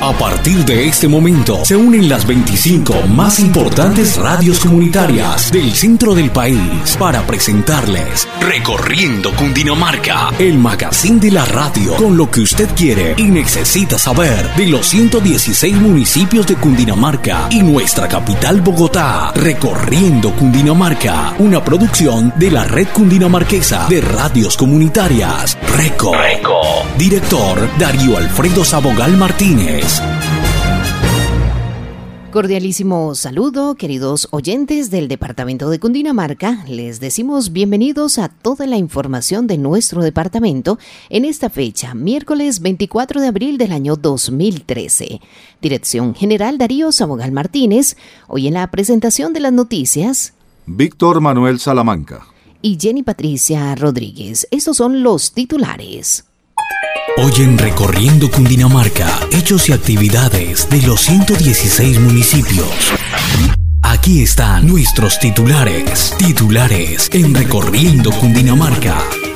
A partir de este momento se unen las 25 más importantes radios comunitarias del centro del país para presentarles Recorriendo Cundinamarca, el magazine de la radio con lo que usted quiere y necesita saber de los 116 municipios de Cundinamarca y nuestra capital Bogotá. Recorriendo Cundinamarca, una producción de la Red Cundinamarquesa de Radios Comunitarias, RECO. Director Darío Alfredo Sabogal Martínez. Cordialísimo saludo, queridos oyentes del departamento de Cundinamarca. Les decimos bienvenidos a toda la información de nuestro departamento en esta fecha, miércoles 24 de abril del año 2013. Dirección General Darío Sabogal Martínez. Hoy en la presentación de las noticias, Víctor Manuel Salamanca y Jenny Patricia Rodríguez. Estos son los titulares. Hoy en Recorriendo Cundinamarca, hechos y actividades de los 116 municipios. Aquí están nuestros titulares en Recorriendo Cundinamarca.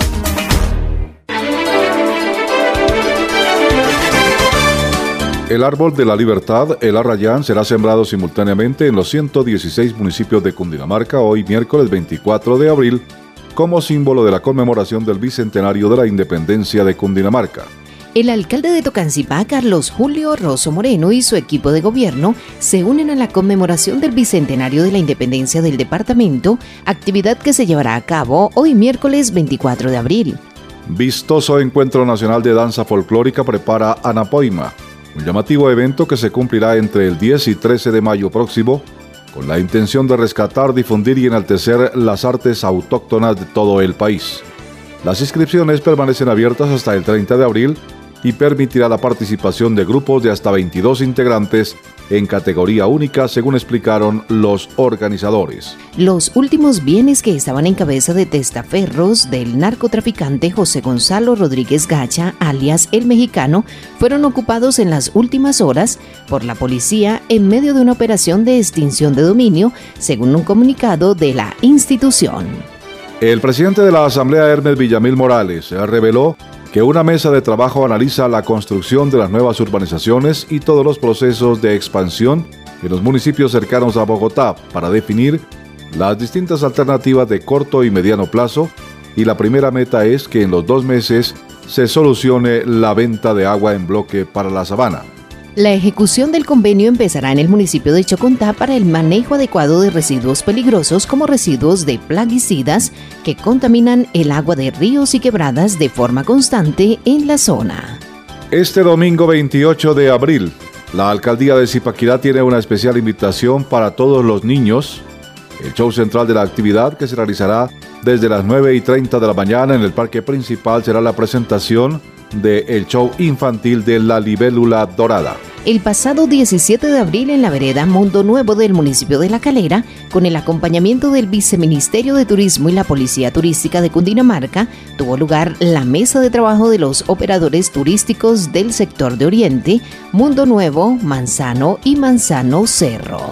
El árbol de la libertad, el arrayán, será sembrado simultáneamente en los 116 municipios de Cundinamarca hoy miércoles 24 de abril, como símbolo de la conmemoración del bicentenario de la independencia de Cundinamarca. El alcalde de Tocancipá, Carlos Julio Rosso Moreno, y su equipo de gobierno se unen a la conmemoración del bicentenario de la independencia del departamento, actividad que se llevará a cabo hoy miércoles 24 de abril. Vistoso Encuentro Nacional de Danza Folclórica prepara Anapoima, un llamativo evento que se cumplirá entre el 10 y 13 de mayo próximo, con la intención de rescatar, difundir y enaltecer las artes autóctonas de todo el país. Las inscripciones permanecen abiertas hasta el 30 de abril y permitirá la participación de grupos de hasta 22 integrantes en categoría única, según explicaron los organizadores. Los últimos bienes que estaban en cabeza de testaferros del narcotraficante José Gonzalo Rodríguez Gacha, alias El Mexicano, fueron ocupados en las últimas horas por la policía en medio de una operación de extinción de dominio, según un comunicado de la institución. El presidente de la Asamblea, Hermes Villamil Morales, reveló que una mesa de trabajo analiza la construcción de las nuevas urbanizaciones y todos los procesos de expansión en los municipios cercanos a Bogotá para definir las distintas alternativas de corto y mediano plazo, y la primera meta es que en los 2 meses se solucione la venta de agua en bloque para la Sabana. La ejecución del convenio empezará en el municipio de Chocontá para el manejo adecuado de residuos peligrosos como residuos de plaguicidas que contaminan el agua de ríos y quebradas de forma constante en la zona. Este domingo 28 de abril, la alcaldía de Zipaquirá tiene una especial invitación para todos los niños. El show central de la actividad, que se realizará desde las 9:30 de la mañana en el parque principal, será la presentación del show infantil de La Libélula Dorada. El pasado 17 de abril en la vereda Mundo Nuevo del municipio de La Calera, con el acompañamiento del Viceministerio de Turismo y la Policía Turística de Cundinamarca, tuvo lugar la mesa de trabajo de los operadores turísticos del sector de Oriente, Mundo Nuevo, Manzano y Manzano Cerro.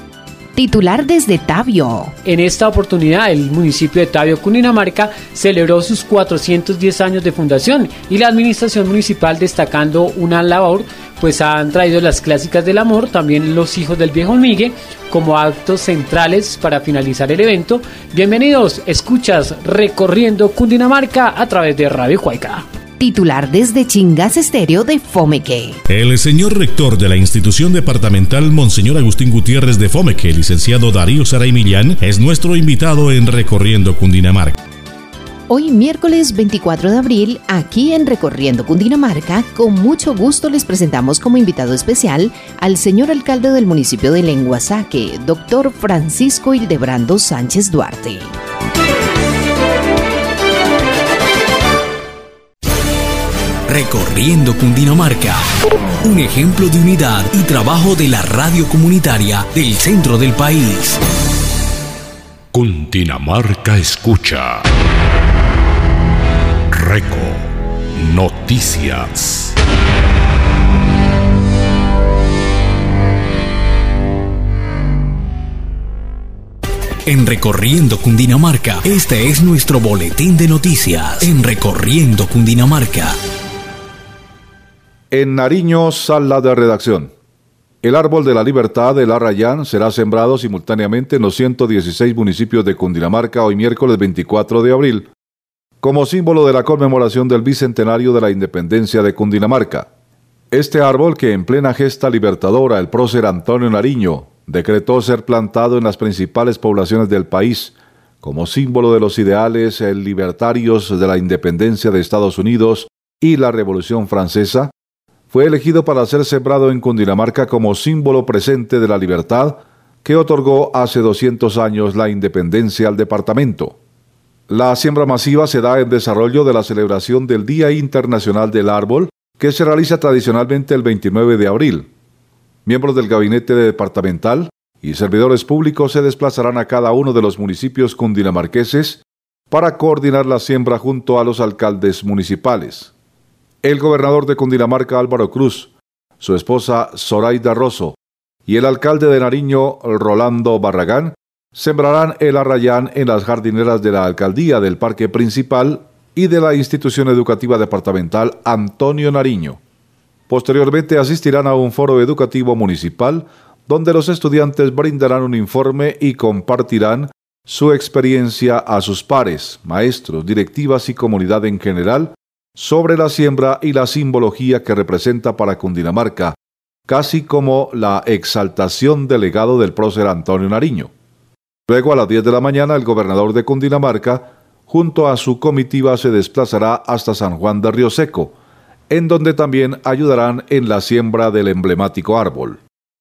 Titular desde Tabio. En esta oportunidad, el municipio de Tabio, Cundinamarca, celebró sus 410 años de fundación y la administración municipal, destacando una labor, pues han traído las clásicas del amor, también los hijos del viejo Migue, como actos centrales para finalizar el evento. Bienvenidos, escuchas Recorriendo Cundinamarca a través de Radio Huayca. Titular desde Chingas Estéreo de Fomeque. El señor rector de la institución departamental, Monseñor Agustín Gutiérrez de Fomeque, licenciado Darío Saray Millán, es nuestro invitado en Recorriendo Cundinamarca. Hoy miércoles 24 de abril, aquí en Recorriendo Cundinamarca, con mucho gusto les presentamos como invitado especial al señor alcalde del municipio de Lenguasaque, doctor Francisco Hildebrando Sánchez Duarte. Recorriendo Cundinamarca, un ejemplo de unidad y trabajo de la radio comunitaria del centro del país. Cundinamarca escucha. Reco Noticias. En Recorriendo Cundinamarca, este es nuestro boletín de noticias. En Recorriendo Cundinamarca. En Nariño, sala de redacción. El árbol de la libertad, el Arrayán, será sembrado simultáneamente en los 116 municipios de Cundinamarca hoy miércoles 24 de abril, como símbolo de la conmemoración del bicentenario de la independencia de Cundinamarca. Este árbol, que en plena gesta libertadora el prócer Antonio Nariño decretó ser plantado en las principales poblaciones del país, como símbolo de los ideales libertarios de la independencia de Estados Unidos y la Revolución Francesa, fue elegido para ser sembrado en Cundinamarca como símbolo presente de la libertad que otorgó hace 200 años la independencia al departamento. La siembra masiva se da en desarrollo de la celebración del Día Internacional del Árbol, que se realiza tradicionalmente el 29 de abril. Miembros del gabinete departamental y servidores públicos se desplazarán a cada uno de los municipios cundinamarqueses para coordinar la siembra junto a los alcaldes municipales. El gobernador de Cundinamarca, Álvaro Cruz, su esposa Zoraida Rosso y el alcalde de Nariño, Rolando Barragán, sembrarán el Arrayán en las jardineras de la alcaldía, del parque principal y de la institución educativa departamental Antonio Nariño. Posteriormente asistirán a un foro educativo municipal donde los estudiantes brindarán un informe y compartirán su experiencia a sus pares, maestros, directivas y comunidad en general sobre la siembra y la simbología que representa para Cundinamarca, casi como la exaltación del legado del prócer Antonio Nariño. Luego, a las 10 de la mañana, el gobernador de Cundinamarca, junto a su comitiva, se desplazará hasta San Juan de Río Seco, en donde también ayudarán en la siembra del emblemático árbol.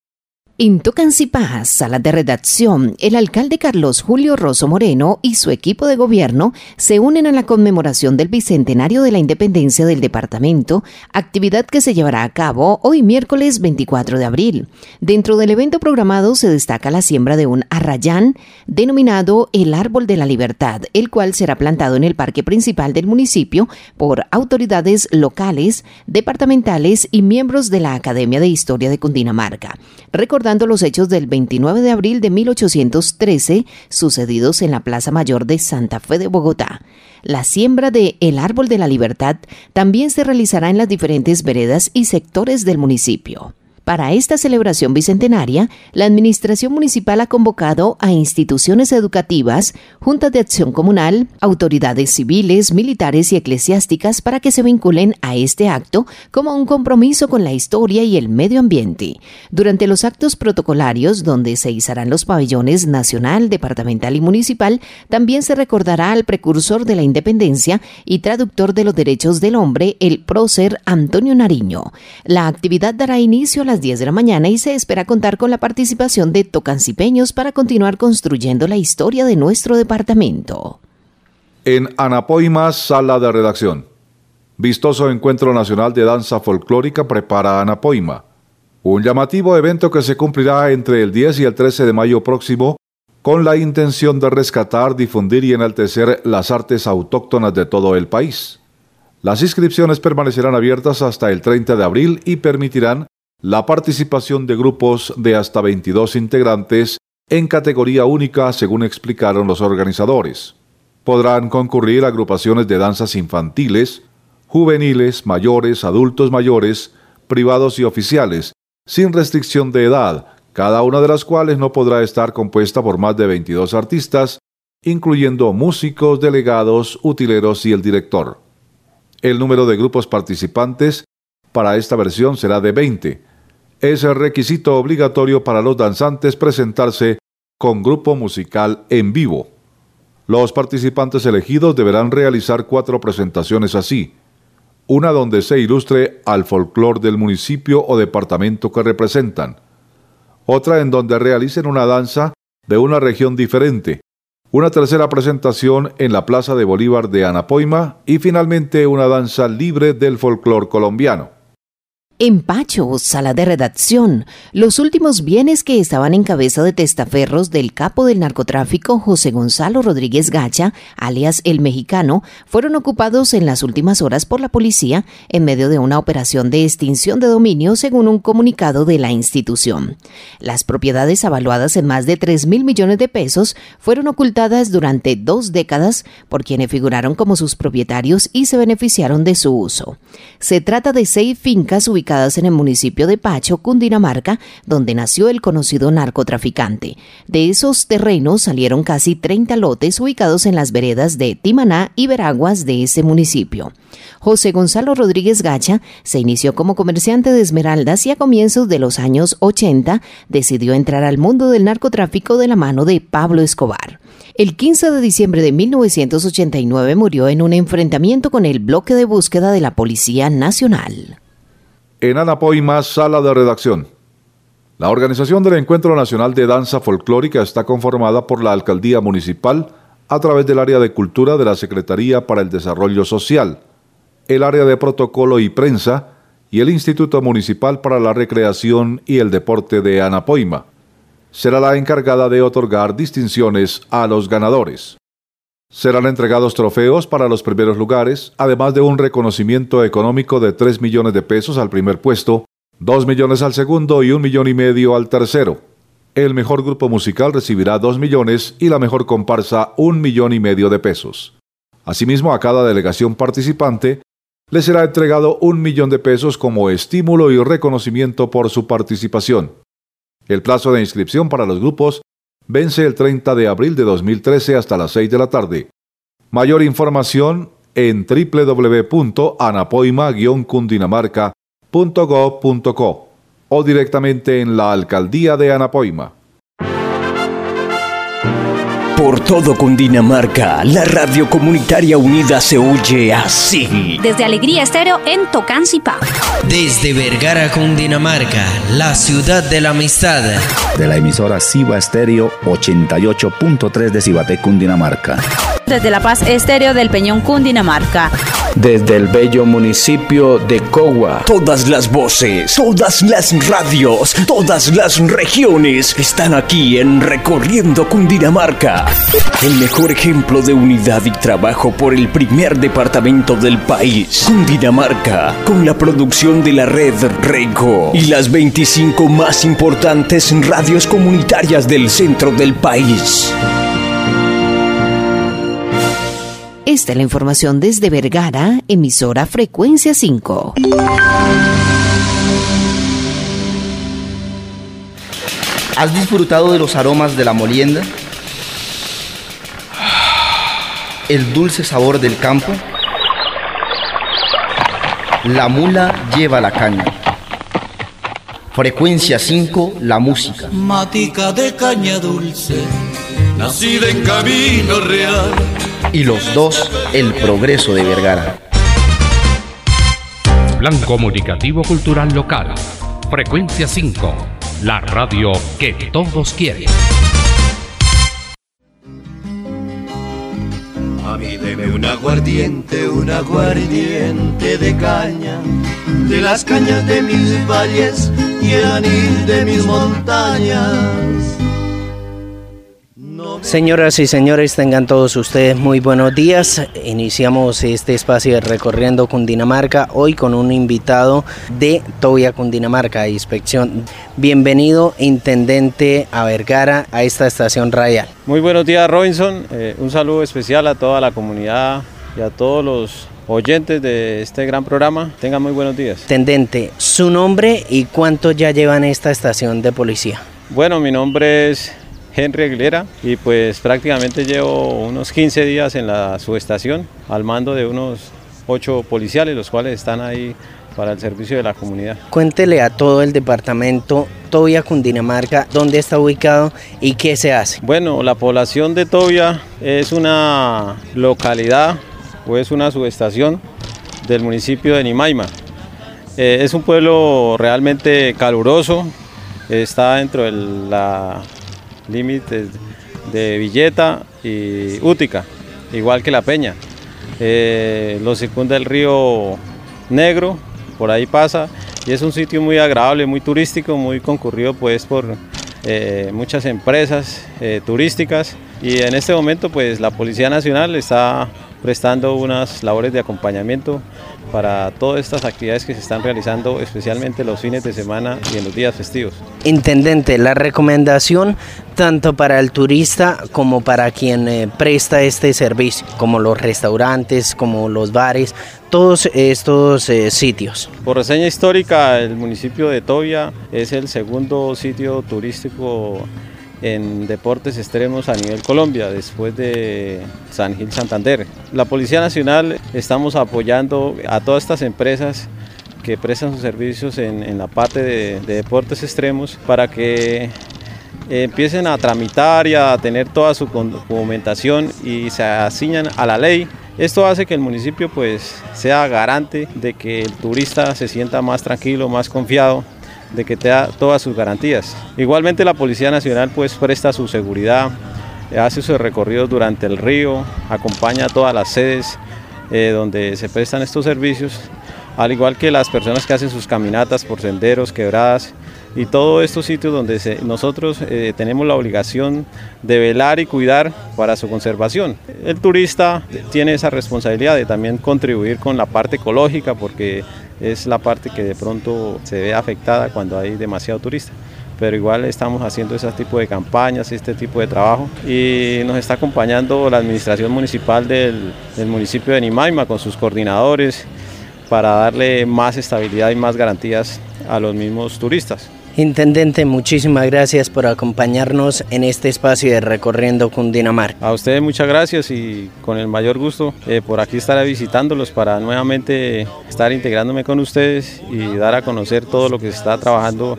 En Tocancipá, sala de redacción, el alcalde Carlos Julio Rosso Moreno y su equipo de gobierno se unen a la conmemoración del bicentenario de la independencia del departamento, actividad que se llevará a cabo hoy miércoles 24 de abril. Dentro del evento programado se destaca la siembra de un arrayán denominado el Árbol de la Libertad, el cual será plantado en el parque principal del municipio por autoridades locales, departamentales y miembros de la Academia de Historia de Cundinamarca, recordando los hechos del 29 de abril de 1813 sucedidos en la Plaza Mayor de Santa Fe de Bogotá. La siembra de el Árbol de la Libertad también se realizará en las diferentes veredas y sectores del municipio. Para esta celebración bicentenaria, la Administración Municipal ha convocado a instituciones educativas, juntas de acción comunal, autoridades civiles, militares y eclesiásticas para que se vinculen a este acto como un compromiso con la historia y el medio ambiente. Durante los actos protocolarios, donde se izarán los pabellones nacional, departamental y municipal, también se recordará al precursor de la independencia y traductor de los derechos del hombre, el prócer Antonio Nariño. La actividad dará inicio a las 10 de la mañana y se espera contar con la participación de tocancipeños para continuar construyendo la historia de nuestro departamento. En Anapoima, sala de redacción. Vistoso encuentro nacional de danza folclórica prepara Anapoima. Un llamativo evento que se cumplirá entre el 10 y el 13 de mayo próximo con la intención de rescatar, difundir y enaltecer las artes autóctonas de todo el país. Las inscripciones permanecerán abiertas hasta el 30 de abril y permitirán la participación de grupos de hasta 22 integrantes en categoría única, según explicaron los organizadores. Podrán concurrir agrupaciones de danzas infantiles, juveniles, mayores, adultos mayores, privados y oficiales, sin restricción de edad, cada una de las cuales no podrá estar compuesta por más de 22 artistas, incluyendo músicos, delegados, utileros y el director. El número de grupos participantes para esta versión será de 20. Es el requisito obligatorio para los danzantes presentarse con grupo musical en vivo. Los participantes elegidos deberán realizar 4 presentaciones así: una donde se ilustre al folclor del municipio o departamento que representan, otra en donde realicen una danza de una región diferente, una tercera presentación en la Plaza de Bolívar de Anapoima y finalmente una danza libre del folclor colombiano. En Pacho, sala de redacción, los últimos bienes que estaban en cabeza de testaferros del capo del narcotráfico José Gonzalo Rodríguez Gacha, alias El Mexicano, fueron ocupados en las últimas horas por la policía en medio de una operación de extinción de dominio, según un comunicado de la institución. Las propiedades evaluadas en más de 3.000 millones de pesos fueron ocultadas durante 2 décadas por quienes figuraron como sus propietarios y se beneficiaron de su uso. Se trata de 6 fincas ubicadas en el municipio de Pacho, Cundinamarca, donde nació el conocido narcotraficante. De esos terrenos salieron casi 30 lotes ubicados en las veredas de Timaná y Veraguas de ese municipio. José Gonzalo Rodríguez Gacha se inició como comerciante de esmeraldas y a comienzos de los años 80 decidió entrar al mundo del narcotráfico de la mano de Pablo Escobar. El 15 de diciembre de 1989 murió en un enfrentamiento con el bloque de búsqueda de la Policía Nacional. En Anapoima, sala de redacción. La organización del Encuentro Nacional de Danza Folclórica está conformada por la Alcaldía Municipal a través del área de Cultura de la Secretaría para el Desarrollo Social, el área de Protocolo y Prensa y el Instituto Municipal para la Recreación y el Deporte de Anapoima. Será la encargada de otorgar distinciones a los ganadores. Serán entregados trofeos para los primeros lugares, además de un reconocimiento económico de 3 millones de pesos al primer puesto, 2 millones al segundo y 1,5 millones al tercero. El mejor grupo musical recibirá 2 millones y la mejor comparsa 1,5 millones de pesos. Asimismo, a cada delegación participante le será entregado 1 millón de pesos como estímulo y reconocimiento por su participación. El plazo de inscripción para los grupos vence el 30 de abril de 2013 hasta las 6 de la tarde. Mayor información en www.anapoima-cundinamarca.gov.co o directamente en la Alcaldía de Anapoima. Por todo Cundinamarca, la radio comunitaria unida se oye así. Desde Alegría Estéreo en Tocancipá. Desde Vergara, Cundinamarca, la ciudad de la amistad. De la emisora Ciba Estéreo 88.3 de Cibaté, Cundinamarca. Desde La Paz Estéreo del Peñón, Cundinamarca. Desde el bello municipio de Cogua. Todas las voces, todas las radios, todas las regiones están aquí en Recorriendo Cundinamarca. El mejor ejemplo de unidad y trabajo por el primer departamento del país, Cundinamarca, con la producción de la red Rego y las 25 más importantes radios comunitarias del centro del país. Esta es la información desde Vergara, emisora Frecuencia 5. ¿Has disfrutado de los aromas de la molienda? ¿El dulce sabor del campo? La mula lleva la caña. Frecuencia 5, la música. Matica de caña dulce, nacida en Camino Real. Y los dos, el progreso de Vergara. Plan Comunicativo Cultural Local. Frecuencia 5, la radio que todos quieren. A mí deme un aguardiente de caña, de las cañas de mis valles y el anil de mis montañas. Señoras y señores, tengan todos ustedes muy buenos días. Iniciamos este espacio de Recorriendo Cundinamarca hoy con un invitado de Tobia Cundinamarca, Inspección. Bienvenido, intendente a Vergara, a esta estación radial. Muy buenos días, Robinson. Un saludo especial a toda la comunidad y a todos los oyentes de este gran programa. Tengan muy buenos días. Intendente, su nombre y cuánto ya lleva en esta estación de policía. Bueno, mi nombre es Henry Aguilera y pues prácticamente llevo unos 15 días en la subestación al mando de unos 8 policiales, los cuales están ahí para el servicio de la comunidad. Cuéntele a todo el departamento Tobia Cundinamarca dónde está ubicado y qué se hace. Bueno, la población de Tobia es una localidad o es una subestación del municipio de Nimaima. Es un pueblo realmente caluroso, está dentro de la límites de Villeta y Útica, igual que La Peña. Lo circunda el río Negro, por ahí pasa, y es un sitio muy agradable, muy turístico, muy concurrido pues por muchas empresas turísticas, y en este momento pues la Policía Nacional está prestando unas labores de acompañamiento para todas estas actividades que se están realizando, especialmente los fines de semana y en los días festivos. Intendente, la recomendación tanto para el turista como para quien presta este servicio, como los restaurantes, como los bares, todos estos sitios. Por reseña histórica, el municipio de Tovia es el segundo sitio turístico en deportes extremos a nivel Colombia, después de San Gil Santander. La Policía Nacional estamos apoyando a todas estas empresas que prestan sus servicios en la parte de deportes extremos para que empiecen a tramitar y a tener toda su documentación y se asignan a la ley. Esto hace que el municipio pues sea garante de que el turista se sienta más tranquilo, más confiado, de que te da todas sus garantías. Igualmente la Policía Nacional pues presta su seguridad, hace sus recorridos durante el río, acompaña a todas las sedes donde se prestan estos servicios, al igual que las personas que hacen sus caminatas por senderos, quebradas y todos estos sitios donde nosotros tenemos la obligación de velar y cuidar para su conservación. El turista tiene esa responsabilidad de también contribuir con la parte ecológica, porque es la parte que de pronto se ve afectada cuando hay demasiado turista. Pero igual estamos haciendo ese tipo de campañas, este tipo de trabajo, y nos está acompañando la administración municipal del municipio de Nimaima con sus coordinadores para darle más estabilidad y más garantías a los mismos turistas. Intendente, muchísimas gracias por acompañarnos en este espacio de Recorriendo Cundinamarca. A ustedes muchas gracias y con el mayor gusto por aquí estaré visitándolos para nuevamente estar integrándome con ustedes y dar a conocer todo lo que se está trabajando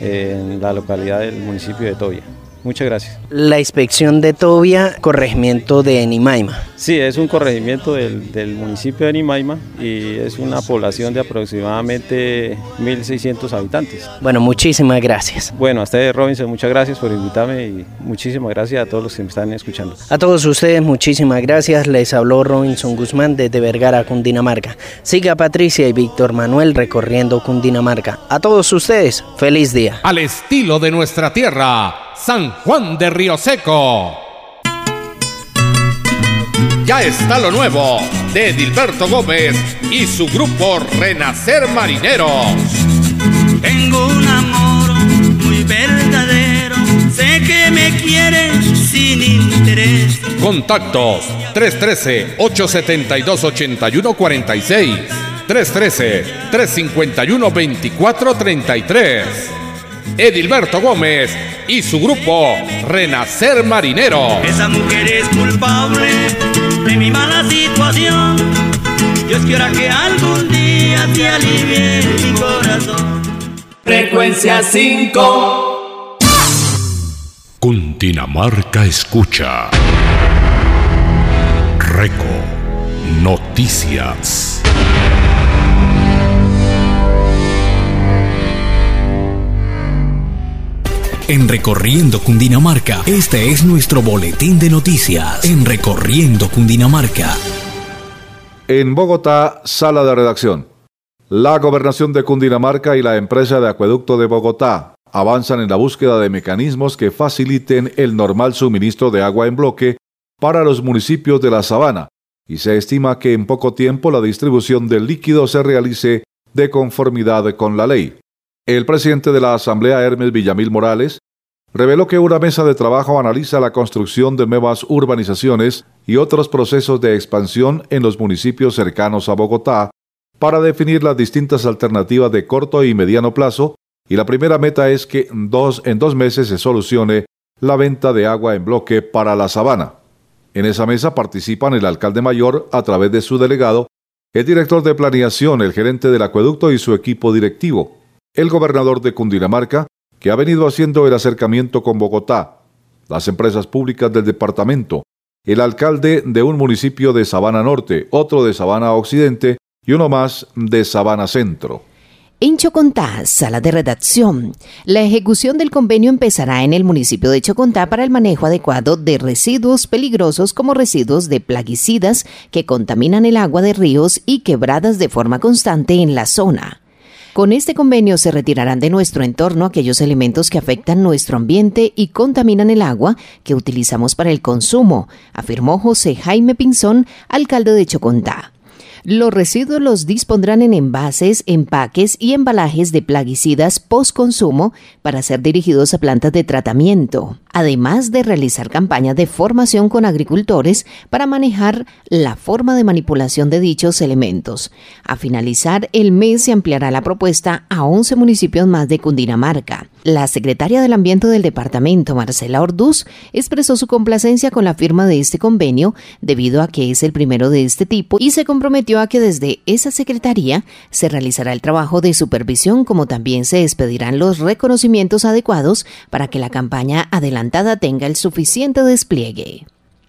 en la localidad del municipio de Tovia. Muchas gracias. La inspección de Tovia, corregimiento de Nimaima. Sí, es un corregimiento del municipio de Nimaima y es una población de aproximadamente 1.600 habitantes. Bueno, muchísimas gracias. Bueno, a ustedes, Robinson, muchas gracias por invitarme y muchísimas gracias a todos los que me están escuchando. A todos ustedes, muchísimas gracias. Les habló Robinson Guzmán desde Vergara, Cundinamarca. Siga Patricia y Víctor Manuel recorriendo Cundinamarca. A todos ustedes, feliz día. Al estilo de nuestra tierra, San Juan de Río Seco. Ya está lo nuevo de Edilberto Gómez y su grupo Renacer Marineros. Tengo un amor muy verdadero, sé que me quieres sin interés. Contactos 313-872-8146, 313-351-2433. Edilberto Gómez y su grupo Renacer Marinero. Esa mujer es culpable de mi mala situación. Dios quiera que algún día te alivie mi corazón. Frecuencia 5. Cundinamarca escucha. Reco Noticias. En Recorriendo Cundinamarca, este es nuestro boletín de noticias. En Recorriendo Cundinamarca. En Bogotá, sala de redacción. La Gobernación de Cundinamarca y la empresa de acueducto de Bogotá avanzan en la búsqueda de mecanismos que faciliten el normal suministro de agua en bloque para los municipios de la Sabana, y se estima que en poco tiempo la distribución del líquido se realice de conformidad con la ley. El presidente de la Asamblea, Hermes Villamil Morales, reveló que una mesa de trabajo analiza la construcción de nuevas urbanizaciones y otros procesos de expansión en los municipios cercanos a Bogotá para definir las distintas alternativas de corto y mediano plazo, y la primera meta es que en 2 meses se solucione la venta de agua en bloque para la Sabana. En esa mesa participan el alcalde mayor a través de su delegado, el director de planeación, el gerente del acueducto y su equipo directivo, el gobernador de Cundinamarca, que ha venido haciendo el acercamiento con Bogotá, las empresas públicas del departamento, el alcalde de un municipio de Sabana Norte, otro de Sabana Occidente y uno más de Sabana Centro. En Chocontá, sala de redacción. La ejecución del convenio empezará en el municipio de Chocontá para el manejo adecuado de residuos peligrosos como residuos de plaguicidas que contaminan el agua de ríos y quebradas de forma constante en la zona. Con este convenio se retirarán de nuestro entorno aquellos elementos que afectan nuestro ambiente y contaminan el agua que utilizamos para el consumo, afirmó José Jaime Pinzón, alcalde de Chocontá. Los residuos los dispondrán en envases, empaques y embalajes de plaguicidas post-consumo para ser dirigidos a plantas de tratamiento, además de realizar campañas de formación con agricultores para manejar la forma de manipulación de dichos elementos. A finalizar el mes se ampliará la propuesta a 11 municipios más de Cundinamarca. La secretaria del Ambiente del departamento, Marcela Orduz, expresó su complacencia con la firma de este convenio debido a que es el primero de este tipo y se comprometió a que desde esa secretaría se realizará el trabajo de supervisión, como también se expedirán los reconocimientos adecuados para que la campaña adelantada tenga el suficiente despliegue.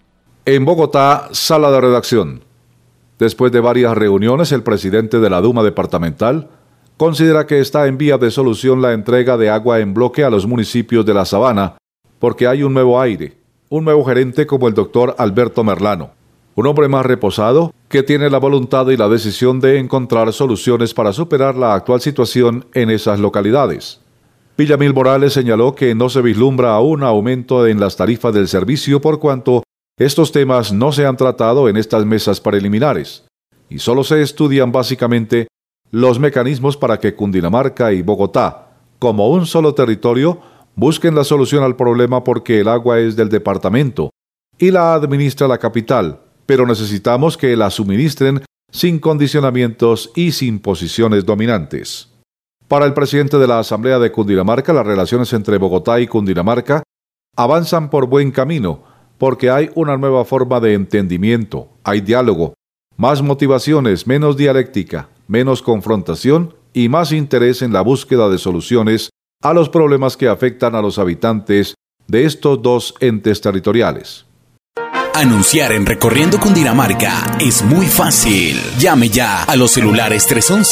En Bogotá, sala de redacción. Después de varias reuniones, el presidente de la Duma departamental considera que está en vía de solución la entrega de agua en bloque a los municipios de la Sabana, porque hay un nuevo aire, un nuevo gerente como el doctor Alberto Merlano, un hombre más reposado que tiene la voluntad y la decisión de encontrar soluciones para superar la actual situación en esas localidades. Villamil Morales señaló que no se vislumbra aún aumento en las tarifas del servicio por cuanto estos temas no se han tratado en estas mesas preliminares y solo se estudian básicamente los mecanismos para que Cundinamarca y Bogotá, como un solo territorio, busquen la solución al problema porque el agua es del departamento y la administra la capital, pero necesitamos que la suministren sin condicionamientos y sin posiciones dominantes. Para el presidente de la Asamblea de Cundinamarca, las relaciones entre Bogotá y Cundinamarca avanzan por buen camino, porque hay una nueva forma de entendimiento, hay diálogo, más motivaciones, menos dialéctica, menos confrontación y más interés en la búsqueda de soluciones a los problemas que afectan a los habitantes de estos dos entes territoriales. Anunciar en Recorriendo Cundinamarca es muy fácil. Llame ya a los celulares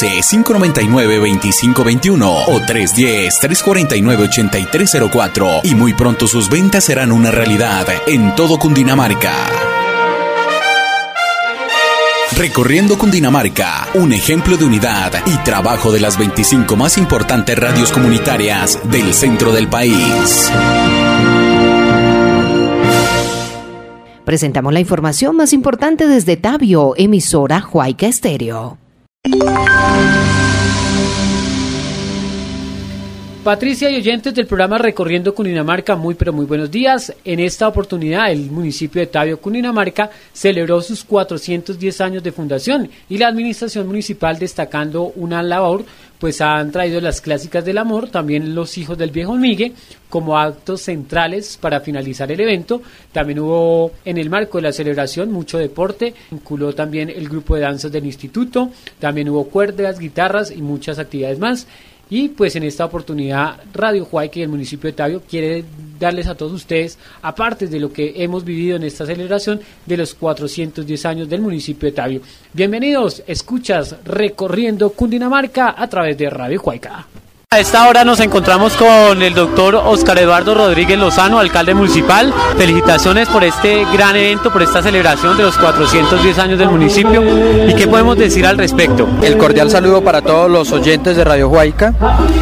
311-599-2521 o 310-349-8304 y muy pronto sus ventas serán una realidad en todo Cundinamarca. Recorriendo Cundinamarca, un ejemplo de unidad y trabajo de las 25 más importantes radios comunitarias del centro del país. Presentamos la información más importante desde Tabio, emisora Huayca Estéreo. Patricia y oyentes del programa Recorriendo Cundinamarca, muy pero muy buenos días. En esta oportunidad el municipio de Tabio, Cundinamarca, celebró sus 410 años de fundación y la administración municipal, destacando una labor, pues han traído las clásicas del amor, también los hijos del viejo Migue, como actos centrales para finalizar el evento. También hubo en el marco de la celebración mucho deporte, vinculó también el grupo de danzas del instituto, también hubo cuerdas, guitarras y muchas actividades más. Y pues en esta oportunidad Radio Huayca y el municipio de Tabio quiere darles a todos ustedes, aparte de lo que hemos vivido en esta celebración de los 410 años del municipio de Tabio. Bienvenidos, escuchas Recorriendo Cundinamarca a través de Radio Huayca. A esta hora nos encontramos con el doctor Oscar Eduardo Rodríguez Lozano, alcalde municipal. Felicitaciones por este gran evento, por esta celebración de los 410 años del municipio. ¿Y qué podemos decir al respecto? El cordial saludo para todos los oyentes de Radio Huayca.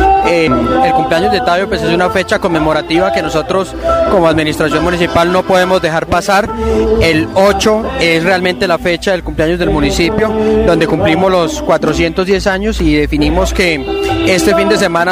El cumpleaños de Tabio pues es una fecha conmemorativa que nosotros como administración municipal no podemos dejar pasar. El 8 es realmente la fecha del cumpleaños del municipio, donde cumplimos los 410 años y definimos que este fin de semana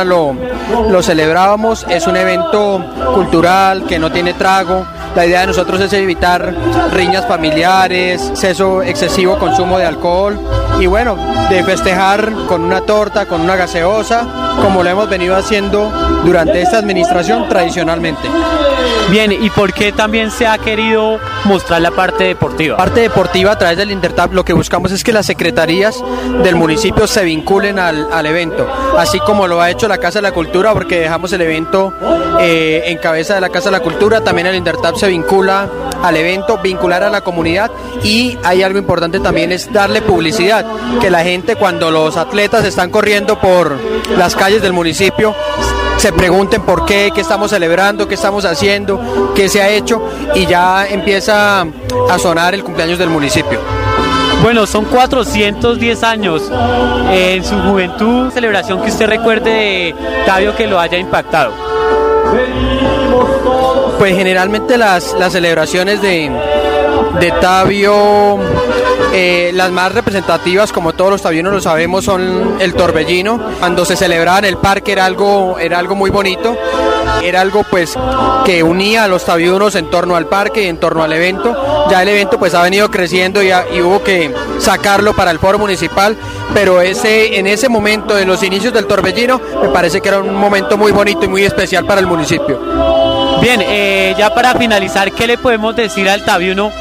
lo celebrábamos. Es un evento cultural que no tiene trago. La idea de nosotros es evitar riñas familiares, exceso excesivo consumo de alcohol y bueno, de festejar con una torta, con una gaseosa, como lo hemos venido haciendo durante esta administración tradicionalmente. Bien, ¿y por qué también se ha querido mostrar la parte deportiva? Parte deportiva a través del Intertab, lo que buscamos es que las secretarías del municipio se vinculen al evento, así como lo ha hecho la Casa de la Cultura, porque dejamos el evento en cabeza de la Casa de la Cultura. También el Intertab se vincula al evento, vincular a la comunidad, y hay algo importante también, es darle publicidad, que la gente cuando los atletas están corriendo por las calles del municipio se pregunten por qué estamos celebrando, qué estamos haciendo, qué se ha hecho, y ya empieza a sonar el cumpleaños del municipio. Bueno, son 410 años. En su juventud, celebración que usted recuerde de Tabio que lo haya impactado. Pues generalmente las celebraciones de Tabio, las más representativas, como todos los tabianos lo sabemos, son el torbellino. Cuando se celebraba en el parque era algo muy bonito, era algo pues que unía a los tabianos en torno al parque y en torno al evento. Ya el evento pues ha venido creciendo y hubo que sacarlo para el foro municipal, pero en ese momento de los inicios del torbellino me parece que era un momento muy bonito y muy especial para el municipio. Bien, ya para finalizar, ¿qué le podemos decir al tabiano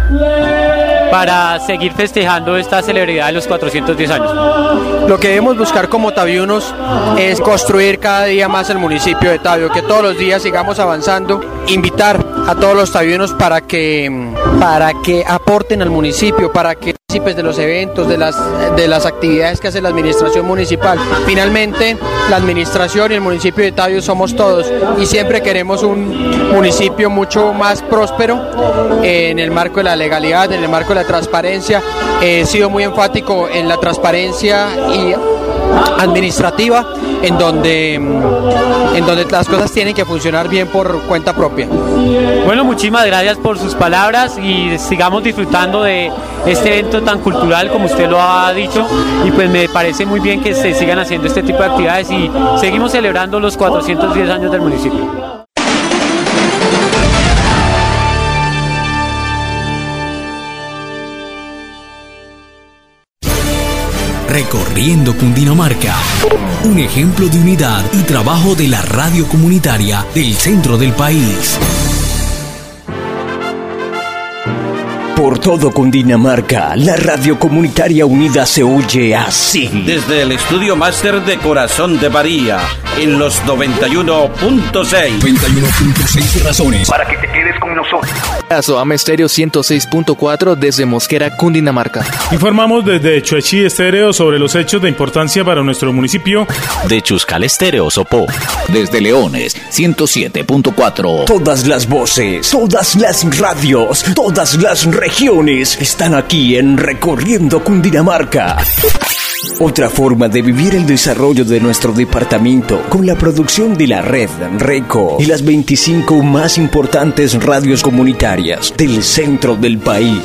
para seguir festejando esta celebridad de los 410 años? Lo que debemos buscar como tabianos es construir cada día más el municipio de Tabio, que todos los días sigamos avanzando, invitar a todos los tabianos para que aporten al municipio, para que participes de los eventos, de las actividades que hace la administración municipal. Finalmente, la administración y el municipio de Tabio somos todos y siempre queremos un municipio mucho más próspero en el marco de la legalidad, en el marco de la transparencia. He sido muy enfático en la transparencia y administrativa, en donde las cosas tienen que funcionar bien por cuenta propia. Bueno, muchísimas gracias por sus palabras y sigamos disfrutando de este evento tan cultural como usted lo ha dicho, y pues me parece muy bien que se sigan haciendo este tipo de actividades y seguimos celebrando los 410 años del municipio. Recorriendo Cundinamarca, un ejemplo de unidad y trabajo de la radio comunitaria del centro del país. Por todo Cundinamarca, la radio comunitaria unida se oye así. Desde el estudio máster de Corazón de María, en los 91.6. 91.6 razones para que te quedes con nosotros. Soama Estéreo 106.4 desde Mosquera, Cundinamarca. Informamos desde Chuechi Estéreo sobre los hechos de importancia para nuestro municipio. De Chuscal Estéreo Sopó. Desde Leones 107.4. Todas las voces, todas las radios, todas las regiones están aquí en Recorriendo Cundinamarca. Otra forma de vivir el desarrollo de nuestro departamento con la producción de la red RECO y las 25 más importantes radios comunitarias del centro del país.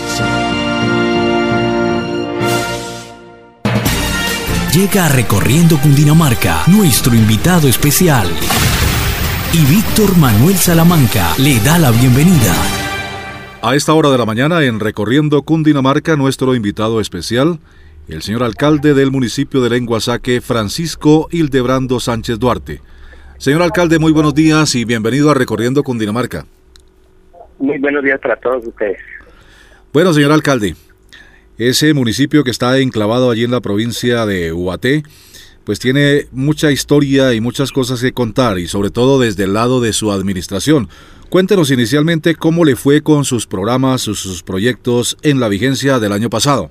Llega a Recorriendo Cundinamarca nuestro invitado especial. Y Víctor Manuel Salamanca le da la bienvenida. A esta hora de la mañana en Recorriendo Cundinamarca, nuestro invitado especial, el señor alcalde del municipio de Lenguasaque, Francisco Hildebrando Sánchez Duarte. Señor alcalde, muy buenos días y bienvenido a Recorriendo Cundinamarca. Muy buenos días para todos ustedes. Bueno, señor alcalde, ese municipio que está enclavado allí en la provincia de Ubaté, pues tiene mucha historia y muchas cosas que contar, y sobre todo desde el lado de su administración. Cuéntenos inicialmente cómo le fue con sus programas, sus proyectos en la vigencia del año pasado.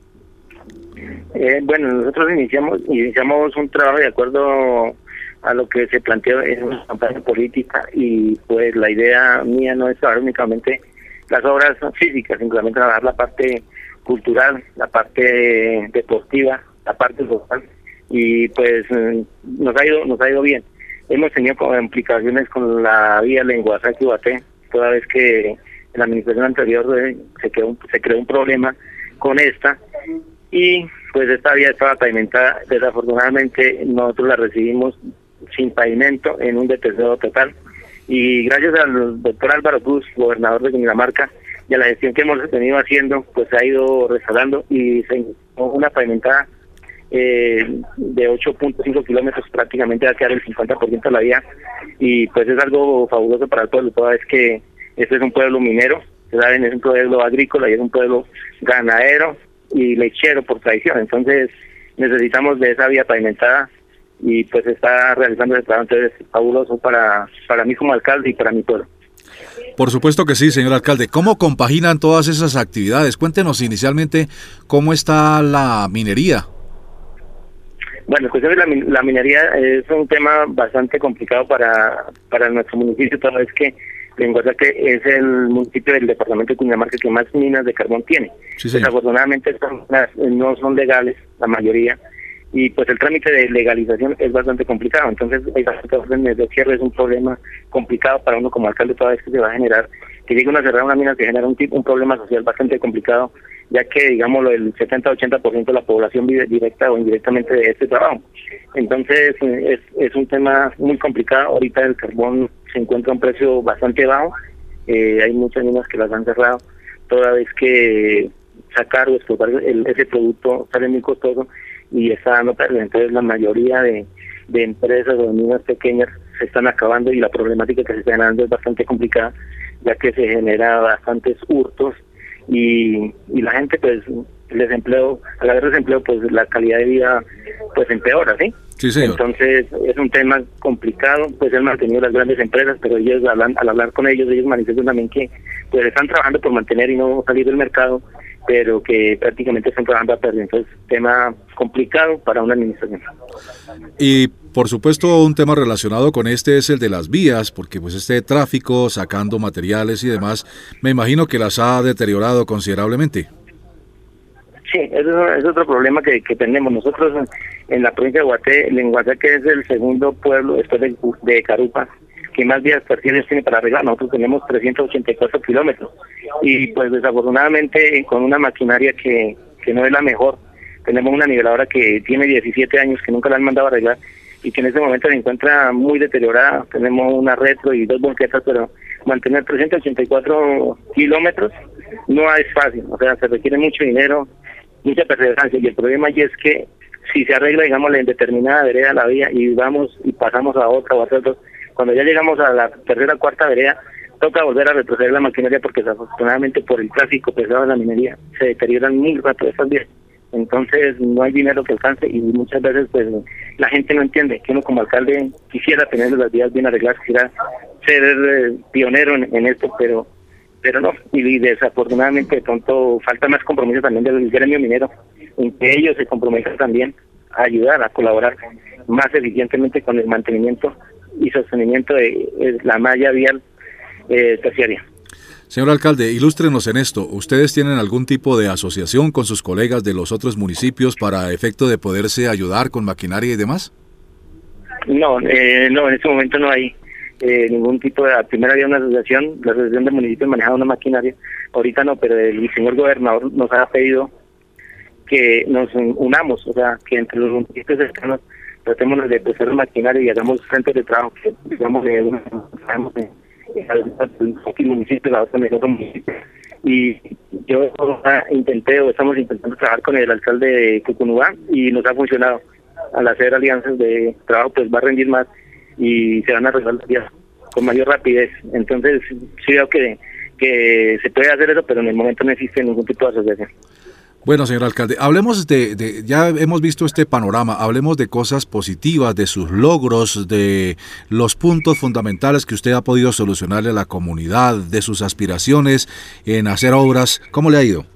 Bueno, nosotros iniciamos un trabajo de acuerdo a lo que se planteó en una campaña política, y pues la idea mía no es trabajar únicamente las obras físicas, simplemente trabajar la parte cultural, la parte deportiva, la parte social, y pues nos ha ido bien. Hemos tenido complicaciones con la vía Lenguasaque-Ubaté, toda vez que en la administración anterior se creó un problema con esta, y pues esta vía estaba pavimentada. Desafortunadamente nosotros la recibimos sin pavimento, en un deterioro total, y gracias al doctor Álvaro Cruz, gobernador de Cundinamarca, y a la gestión que hemos venido haciendo, pues se ha ido restaurando y se inició una pavimentada de 8.5 kilómetros, prácticamente va a quedar el 50% de la vía, y pues es algo fabuloso para el pueblo, toda vez que este es un pueblo minero, saben, es un pueblo agrícola y es un pueblo ganadero y lechero por tradición. Entonces necesitamos de esa vía pavimentada, y pues se está realizando ese trabajo. Entonces es fabuloso para mí como alcalde y para mi pueblo. Por supuesto que sí, señor alcalde. ¿Cómo compaginan todas esas actividades? Cuéntenos inicialmente cómo está la minería. Bueno, pues la minería es un tema bastante complicado para nuestro municipio, toda vez que Lenguasaque es el municipio del departamento de Cundinamarca que más minas de carbón tiene. Sí, señor. Desafortunadamente no son legales la mayoría, y pues el trámite de legalización es bastante complicado. Entonces las órdenes de cierre es un problema complicado para uno como alcalde toda vez que se va a generar, que llegue uno a cerrar una mina, se genera un problema social bastante complicado, ya que digámoslo el 70-80% de la población vive directa o indirectamente de este trabajo. Entonces es un tema muy complicado. Ahorita el carbón se encuentra a un precio bastante bajo, hay muchas minas que las han cerrado, toda vez que sacar o explotar ese producto sale muy costoso y está dando pérdida. Entonces la mayoría de empresas o de minas pequeñas se están acabando, y la problemática que se está dando es bastante complicada, ya que se genera bastantes hurtos y la gente, pues el desempleo, al haber desempleo, pues la calidad de vida pues empeora, ¿sí? Sí, señor. Entonces es un tema complicado, pues han mantenido las grandes empresas, pero ellos al hablar con ellos manifiestan también que pues están trabajando por mantener y no salir del mercado, pero que prácticamente están trabajando a pérdida. Entonces, tema complicado para una administración. Y por supuesto un tema relacionado con este es el de las vías, porque pues este tráfico sacando materiales y demás, me imagino que las ha deteriorado considerablemente. Sí, es otro problema que tenemos nosotros en la provincia de Guaté. Lenguasaque es el segundo pueblo después de Carupa que más vías parciales tiene para arreglar. Nosotros tenemos 384 kilómetros y pues desafortunadamente con una maquinaria que no es la mejor. Tenemos una niveladora que tiene 17 años, que nunca la han mandado a arreglar y que en este momento se encuentra muy deteriorada. Tenemos una retro y 2 banquetas, pero mantener 384 kilómetros no es fácil. O sea, se requiere mucho dinero, mucha perseverancia, y el problema allí es que si se arregla, digamos, en determinada vereda la vía y vamos y pasamos a otra o a otra, cuando ya llegamos a la tercera o cuarta vereda, toca volver a retroceder la maquinaria porque desafortunadamente por el tráfico pesado de la minería se deterioran muy rápido estas vías. Entonces no hay dinero que alcance y muchas veces pues la gente no entiende que uno como alcalde quisiera tener las vías bien arregladas, quisiera ser pionero en esto, pero no, y desafortunadamente de pronto falta más compromiso también del gremio minero, en que ellos se comprometan también a ayudar, a colaborar más eficientemente con el mantenimiento y sostenimiento de la malla vial terciaria. Señor alcalde, ilústrenos en esto. ¿Ustedes tienen algún tipo de asociación con sus colegas de los otros municipios para efecto de poderse ayudar con maquinaria y demás? No, en este momento no hay ningún tipo de... Primero había una asociación, la asociación de municipios manejaba una maquinaria, ahorita no, pero el señor gobernador nos ha pedido que nos unamos, o sea, que entre los municipios cercanos tratemos de prestar maquinaria y hagamos frentes de trabajo, que digamos el municipio, la otra mejor municipio. Y yo estamos intentando trabajar con el alcalde de Cucunubá y nos ha funcionado. Al hacer alianzas de trabajo, pues va a rendir más y se van a arreglar las vías con mayor rapidez. Entonces, sí veo que se puede hacer eso, pero en el momento no existe ningún tipo de asociación. Bueno, señor alcalde, hablemos ya hemos visto este panorama, hablemos de cosas positivas, de sus logros, de los puntos fundamentales que usted ha podido solucionarle a la comunidad, de sus aspiraciones en hacer obras. ¿Cómo le ha ido?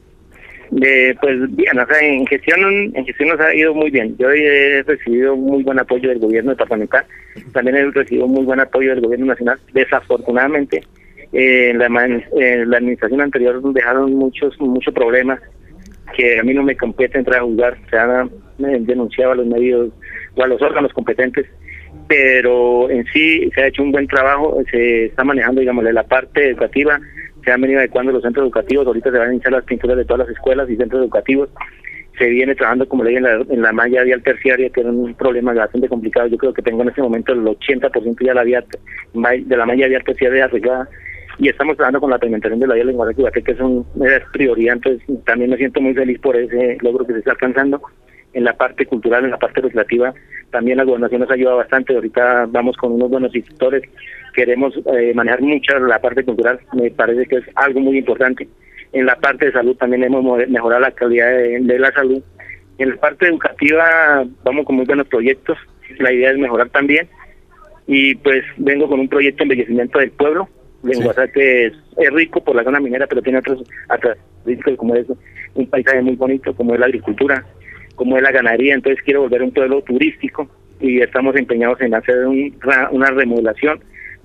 Pues bien, o sea, en gestión nos ha ido muy bien. Yo he recibido muy buen apoyo del gobierno departamental, también he recibido muy buen apoyo del gobierno nacional. Desafortunadamente, en la administración anterior dejaron mucho problemas que a mí no me compete entrar a juzgar. Se han denunciado a los medios o a los órganos competentes, pero en sí se ha hecho un buen trabajo, se está manejando, digamos, la parte educativa, se han venido adecuando los centros educativos, ahorita se van a iniciar las pinturas de todas las escuelas y centros educativos, se viene trabajando, como le dije, en la malla vial terciaria, que era un problema bastante complicado. Yo creo que tengo en este momento el 80% ya de la malla vial terciaria arreglada, y estamos trabajando con la pavimentación de la vía Lenguasaque, que es prioridad. Entonces también me siento muy feliz por ese logro que se está alcanzando. En la parte cultural, en la parte recreativa, también la gobernación nos ayuda bastante. Ahorita vamos con unos buenos instructores, queremos manejar mucho la parte cultural, me parece que es algo muy importante. En la parte de salud también hemos mejorado la calidad de la salud. En la parte educativa vamos con muy buenos proyectos, la idea es mejorar también, y pues vengo con un proyecto de embellecimiento del pueblo. Lenguasaque es rico por la zona minera, pero tiene otros atractivos, como es un paisaje muy bonito, como es la agricultura, como es la ganadería. Entonces quiero volver un pueblo turístico y estamos empeñados en hacer una remodelación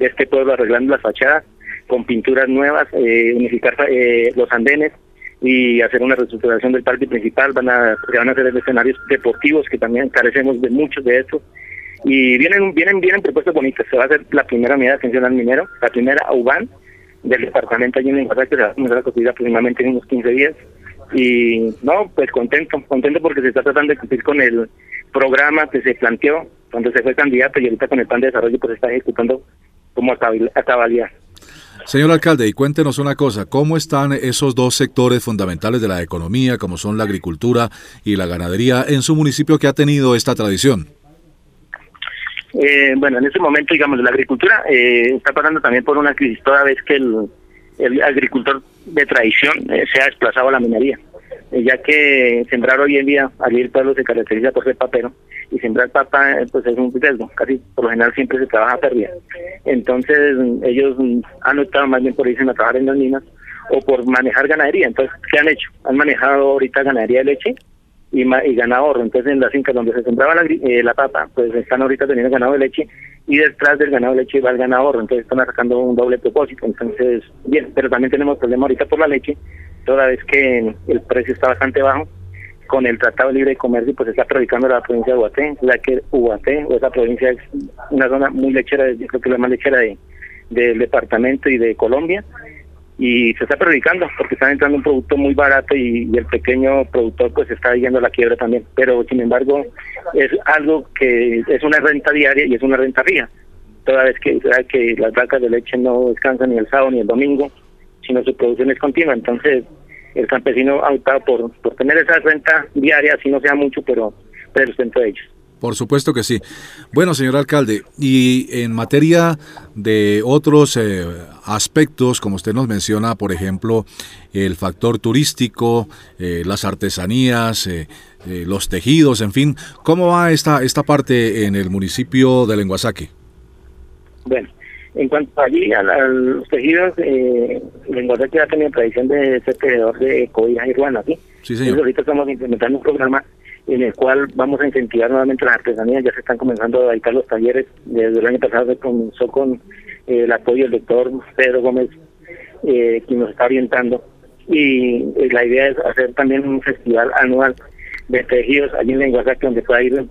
de este pueblo, arreglando las fachadas con pinturas nuevas, unificar los andenes y hacer una reestructuración del parque principal. Van a hacer escenarios deportivos, que también carecemos de muchos de estos. Y vienen propuestas bonitas. Se va a hacer la primera unidad de atención al minero, la primera UBAN del departamento allí en Lenguasaque, que se va a comenzar a construir aproximadamente en unos 15 días. Y no, pues contento porque se está tratando de cumplir con el programa que se planteó cuando se fue candidato, y ahorita con el plan de desarrollo pues se está ejecutando como a cabalidad. Señor alcalde, y cuéntenos una cosa, ¿cómo están esos dos sectores fundamentales de la economía, como son la agricultura y la ganadería, en su municipio que ha tenido esta tradición? Bueno, en este momento, digamos, la agricultura está pasando también por una crisis, toda vez que el agricultor de tradición se ha desplazado a la minería, ya que sembrar hoy en día, allí el pueblo se caracteriza por ser papero, y sembrar papa pues es un riesgo, casi por lo general siempre se trabaja a pérdida. Entonces ellos han optado más bien por irse a trabajar en las minas o por manejar ganadería. Entonces, ¿qué han hecho? Han manejado ahorita ganadería de leche y ganado ahorro. Entonces, en las fincas donde se sembraba la papa, pues están ahorita teniendo ganado de leche, y detrás del ganado de leche va el ganado ahorro. Entonces están sacando un doble propósito. Entonces, bien, pero también tenemos problema ahorita por la leche, toda vez que el precio está bastante bajo. Con el Tratado Libre de Comercio, pues está perjudicando la provincia de Ubaté, ya que Ubaté, o esa provincia, es una zona muy lechera, yo creo que la más lechera del departamento y de Colombia, y se está perjudicando porque está entrando un producto muy barato, y el pequeño productor pues está yendo a la quiebra también. Pero sin embargo es algo que es una renta diaria y es una renta fija, toda vez que las vacas de leche no descansan ni el sábado ni el domingo, sino su producción es continua. Entonces el campesino ha optado por tener esa renta diaria, así no sea mucho, pero el sustento de ellos. Por supuesto que sí. Bueno, señor alcalde, y en materia de otros aspectos, como usted nos menciona, por ejemplo, el factor turístico, las artesanías, los tejidos, en fin, ¿cómo va esta parte en el municipio de Lenguasaque? Bueno, en cuanto allí a los tejidos, Lenguasaque ha tenido tradición de ser tejedor de cobijas y ruanas, ¿sí? Sí, señor. Entonces, ahorita estamos implementando un programa en el cual vamos a incentivar nuevamente las artesanías. Ya se están comenzando a editar los talleres. Desde el año pasado se comenzó con el apoyo del doctor Pedro Gómez, quien nos está orientando. Y la idea es hacer también un festival anual de tejidos allí en Lenguasaque, donde pueda ir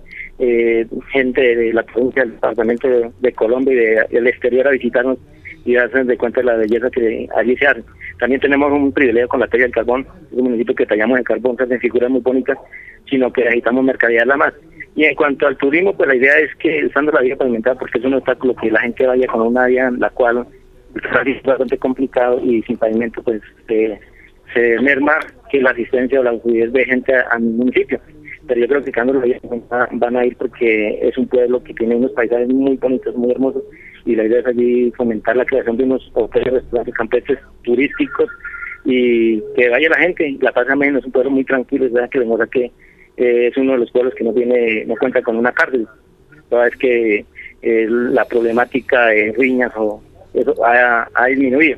gente de la provincia, del departamento de Colombia y del exterior a visitarnos y darse de cuenta de la belleza que allí se hace. También tenemos un privilegio con la talla del carbón. Es un municipio que tallamos el carbón, se hacen figuras muy bonitas, sino que necesitamos mercadearla más. Y en cuanto al turismo, pues la idea es que, usando la vía pavimentada, porque es un obstáculo que la gente vaya con una vía en la cual es bastante complicado, y sin pavimento pues se merma que la asistencia o la fluidez de gente a mi municipio. Pero yo creo que cuando los van a ir, porque es un pueblo que tiene unos paisajes muy bonitos, muy hermosos, y la idea es allí fomentar la creación de unos hoteles, restaurantes campestres turísticos, y que vaya la gente, la pasa menos. Es un pueblo muy tranquilo, es verdad que Lenguasaque es uno de los pueblos que no cuenta con una cárcel, toda vez que la problemática de riñas o eso ha disminuido,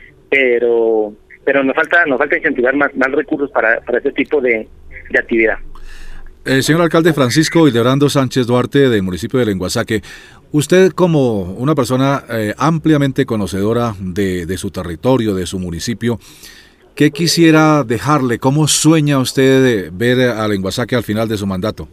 pero nos falta incentivar más recursos para este tipo de actividad. Señor alcalde Francisco Hildebrando Sánchez Duarte, del municipio de Lenguasaque, usted, como una persona ampliamente conocedora de su territorio, de su municipio, ¿qué quisiera dejarle? ¿Cómo sueña usted ver a Lenguasaque al final de su mandato?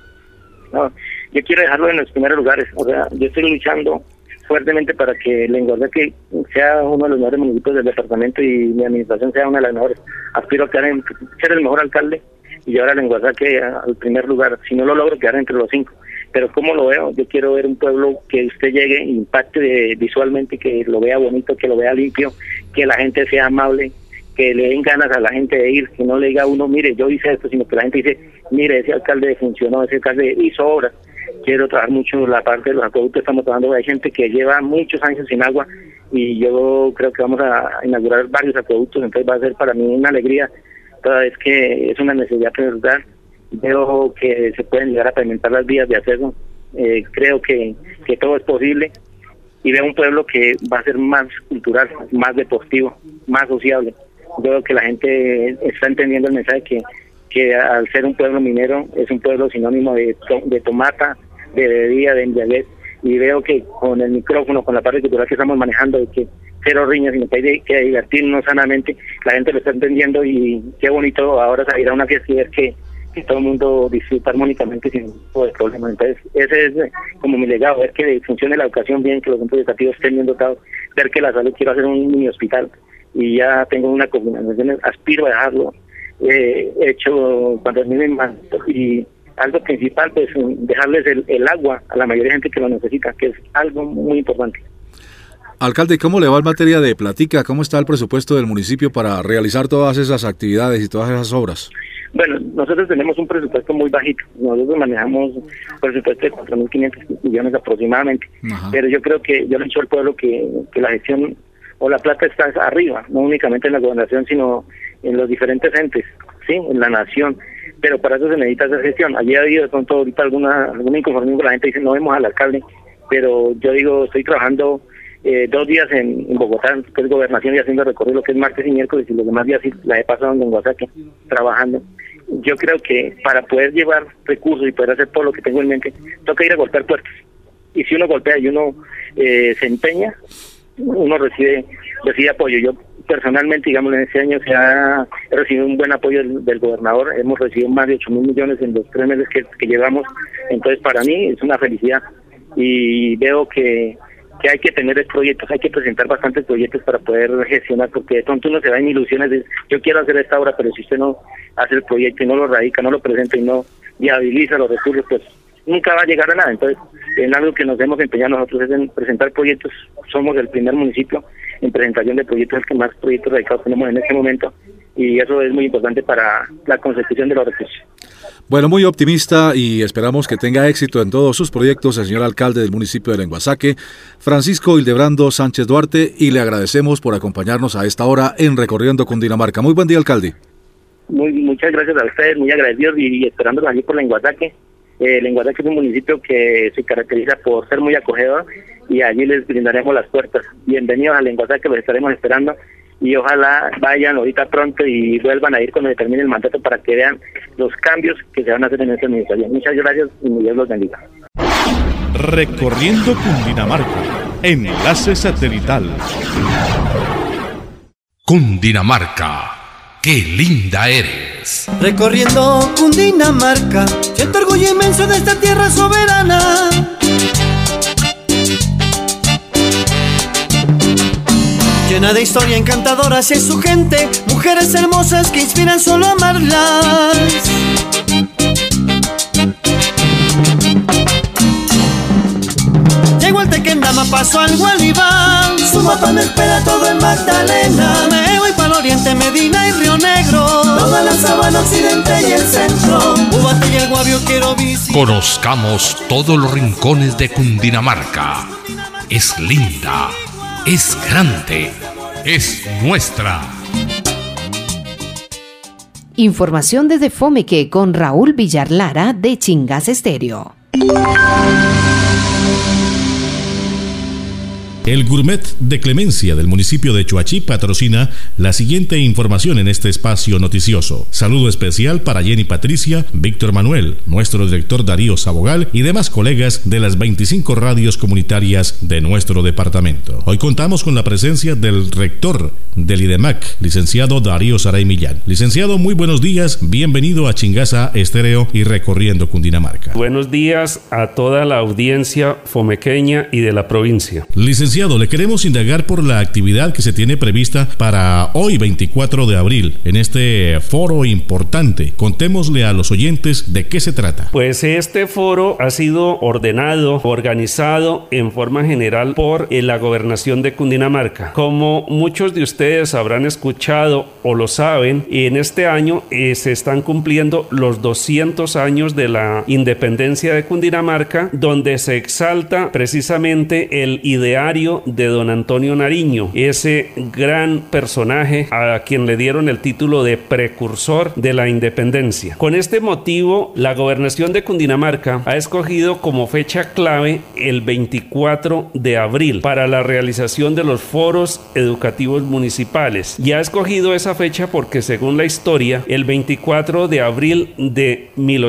No, yo quiero dejarlo en los primeros lugares. O sea, yo estoy luchando fuertemente para que Lenguasaque sea uno de los mejores municipios del departamento, y mi administración sea una de las mejores. Aspiro a ser el mejor alcalde y llevar a Lenguasaque al primer lugar. Si no lo logro, quedar entre los 5. Pero ¿cómo lo veo? Yo quiero ver un pueblo que usted llegue, impacte visualmente, que lo vea bonito, que lo vea limpio, que la gente sea amable, que le den ganas a la gente de ir, que no le diga a uno, mire, yo hice esto, sino que la gente dice, mire, ese alcalde funcionó, ese alcalde hizo obras. Quiero trabajar mucho la parte de los acueductos. Estamos trabajando, hay gente que lleva muchos años sin agua, y yo creo que vamos a inaugurar varios acueductos. Entonces va a ser para mí una alegría, toda vez que es una necesidad primordial. Veo que se pueden llegar a pavimentar las vías de acceso. Creo que todo es posible, y veo un pueblo que va a ser más cultural, más deportivo, más sociable. Veo que la gente está entendiendo el mensaje que al ser un pueblo minero es un pueblo sinónimo de tomata, de bebida, de embriaguez, y veo que con el micrófono, con la parte cultural que estamos manejando, de que cero riñas, sino que hay que divertirnos sanamente, la gente lo está entendiendo y qué bonito ahora salir a una fiesta y ver que todo el mundo disfruta armónicamente sin ningún tipo de problemas. Entonces ese es como mi legado, ver que funcione la educación bien, que los centros educativos estén bien dotados, ver que la salud, quiero hacer un mini hospital y ya tengo una combinación, aspiro a dejarlo hecho cuando es mi mandato, y algo principal, pues dejarles el agua a la mayoría de gente que lo necesita, que es algo muy importante. Alcalde, ¿cómo le va en materia de platica? ¿Cómo está el presupuesto del municipio para realizar todas esas actividades y todas esas obras? Bueno, nosotros tenemos un presupuesto muy bajito. Nosotros manejamos un presupuesto de 4.500 millones aproximadamente. Ajá. Pero yo creo que, yo le he dicho al pueblo que la gestión o la plata está arriba, no únicamente en la gobernación, sino en los diferentes entes, sí, en la nación. Pero para eso se necesita esa gestión. Allí ha habido de pronto ahorita alguna inconformismo, la gente dice no vemos al alcalde, pero yo digo, estoy trabajando 2 días en Bogotá, que es gobernación, y haciendo recorrido, que es martes y miércoles, y los demás días la he pasado en Guasaque, trabajando. Yo creo que para poder llevar recursos y poder hacer todo lo que tengo en mente, toca ir a golpear puertas. Y si uno golpea y uno se empeña, uno recibe apoyo. Yo personalmente, digamos, en este año he recibido un buen apoyo del gobernador. Hemos recibido más de 8.000 millones en los 3 meses que llevamos. Entonces, para mí es una felicidad. Y veo que hay que tener proyectos, hay que presentar bastantes proyectos para poder gestionar, porque de pronto uno se da en ilusiones de yo quiero hacer esta obra, pero si usted no hace el proyecto y no lo radica, no lo presenta y no viabiliza los recursos, pues nunca va a llegar a nada. Entonces, en algo que nos hemos empeñado nosotros es en presentar proyectos. Somos el primer municipio en presentación de proyectos, el que más proyectos radicados tenemos en este momento, y eso es muy importante para la consecución de los recursos. Bueno, muy optimista y esperamos que tenga éxito en todos sus proyectos el señor alcalde del municipio de Lenguasaque, Francisco Hildebrando Sánchez Duarte, y le agradecemos por acompañarnos a esta hora en Recorriendo Cundinamarca. Muy buen día, alcalde. Muchas gracias a ustedes, muy agradecidos y esperándolos allí por Lenguasaque. Lenguasaque es un municipio que se caracteriza por ser muy acogedor y allí les brindaremos las puertas. Bienvenidos a Lenguasaque, los estaremos esperando. Y ojalá vayan ahorita pronto y vuelvan a ir cuando se termine el mandato para que vean los cambios que se van a hacer en esta administración. Muchas gracias y Dios los bendiga. Recorriendo Cundinamarca, enlace satelital. Cundinamarca, qué linda eres. Recorriendo Cundinamarca, siento orgullo inmenso de esta tierra soberana. Llena de historia encantadora es su gente, mujeres hermosas que inspiran solo a amarlas. Llego al Tequendama, paso al Gualibán, su mapa me espera todo en Magdalena. Me voy para el oriente, Medina y Río Negro, toda la sabana occidente y el centro, Ubate y el Guavio quiero visitar. Conozcamos todos los rincones de Cundinamarca. Es linda, es grande, es nuestra. Información desde Fomeque con Raúl Villar Lara de Chingas Estéreo. El Gourmet de Clemencia del municipio de Choachí patrocina la siguiente información en este espacio noticioso. Saludo especial para Jenny Patricia, Víctor Manuel, nuestro director Darío Sabogal y demás colegas de las 25 radios comunitarias de nuestro departamento. Hoy contamos con la presencia del rector del IDEMAC, licenciado Darío Saray Millán. Licenciado, muy buenos días, bienvenido a Chingasa Estéreo y Recorriendo Cundinamarca. Buenos días a toda la audiencia fomequeña y de la provincia. Licenciado, le queremos indagar por la actividad que se tiene prevista para hoy 24 de abril en este foro importante. Contémosle a los oyentes de qué se trata. Pues este foro ha sido ordenado, organizado en forma general por la gobernación de Cundinamarca. Como muchos de ustedes habrán escuchado o lo saben, en este año se están cumpliendo los 200 años de la independencia de Cundinamarca, donde se exalta precisamente el ideario bicentenario de don Antonio Nariño, ese gran personaje a quien le dieron el título de precursor de la independencia. Con este motivo, la gobernación de Cundinamarca ha escogido como fecha clave el 24 de abril para la realización de los foros educativos municipales. Y ha escogido esa fecha porque, según la historia, el 24 de abril de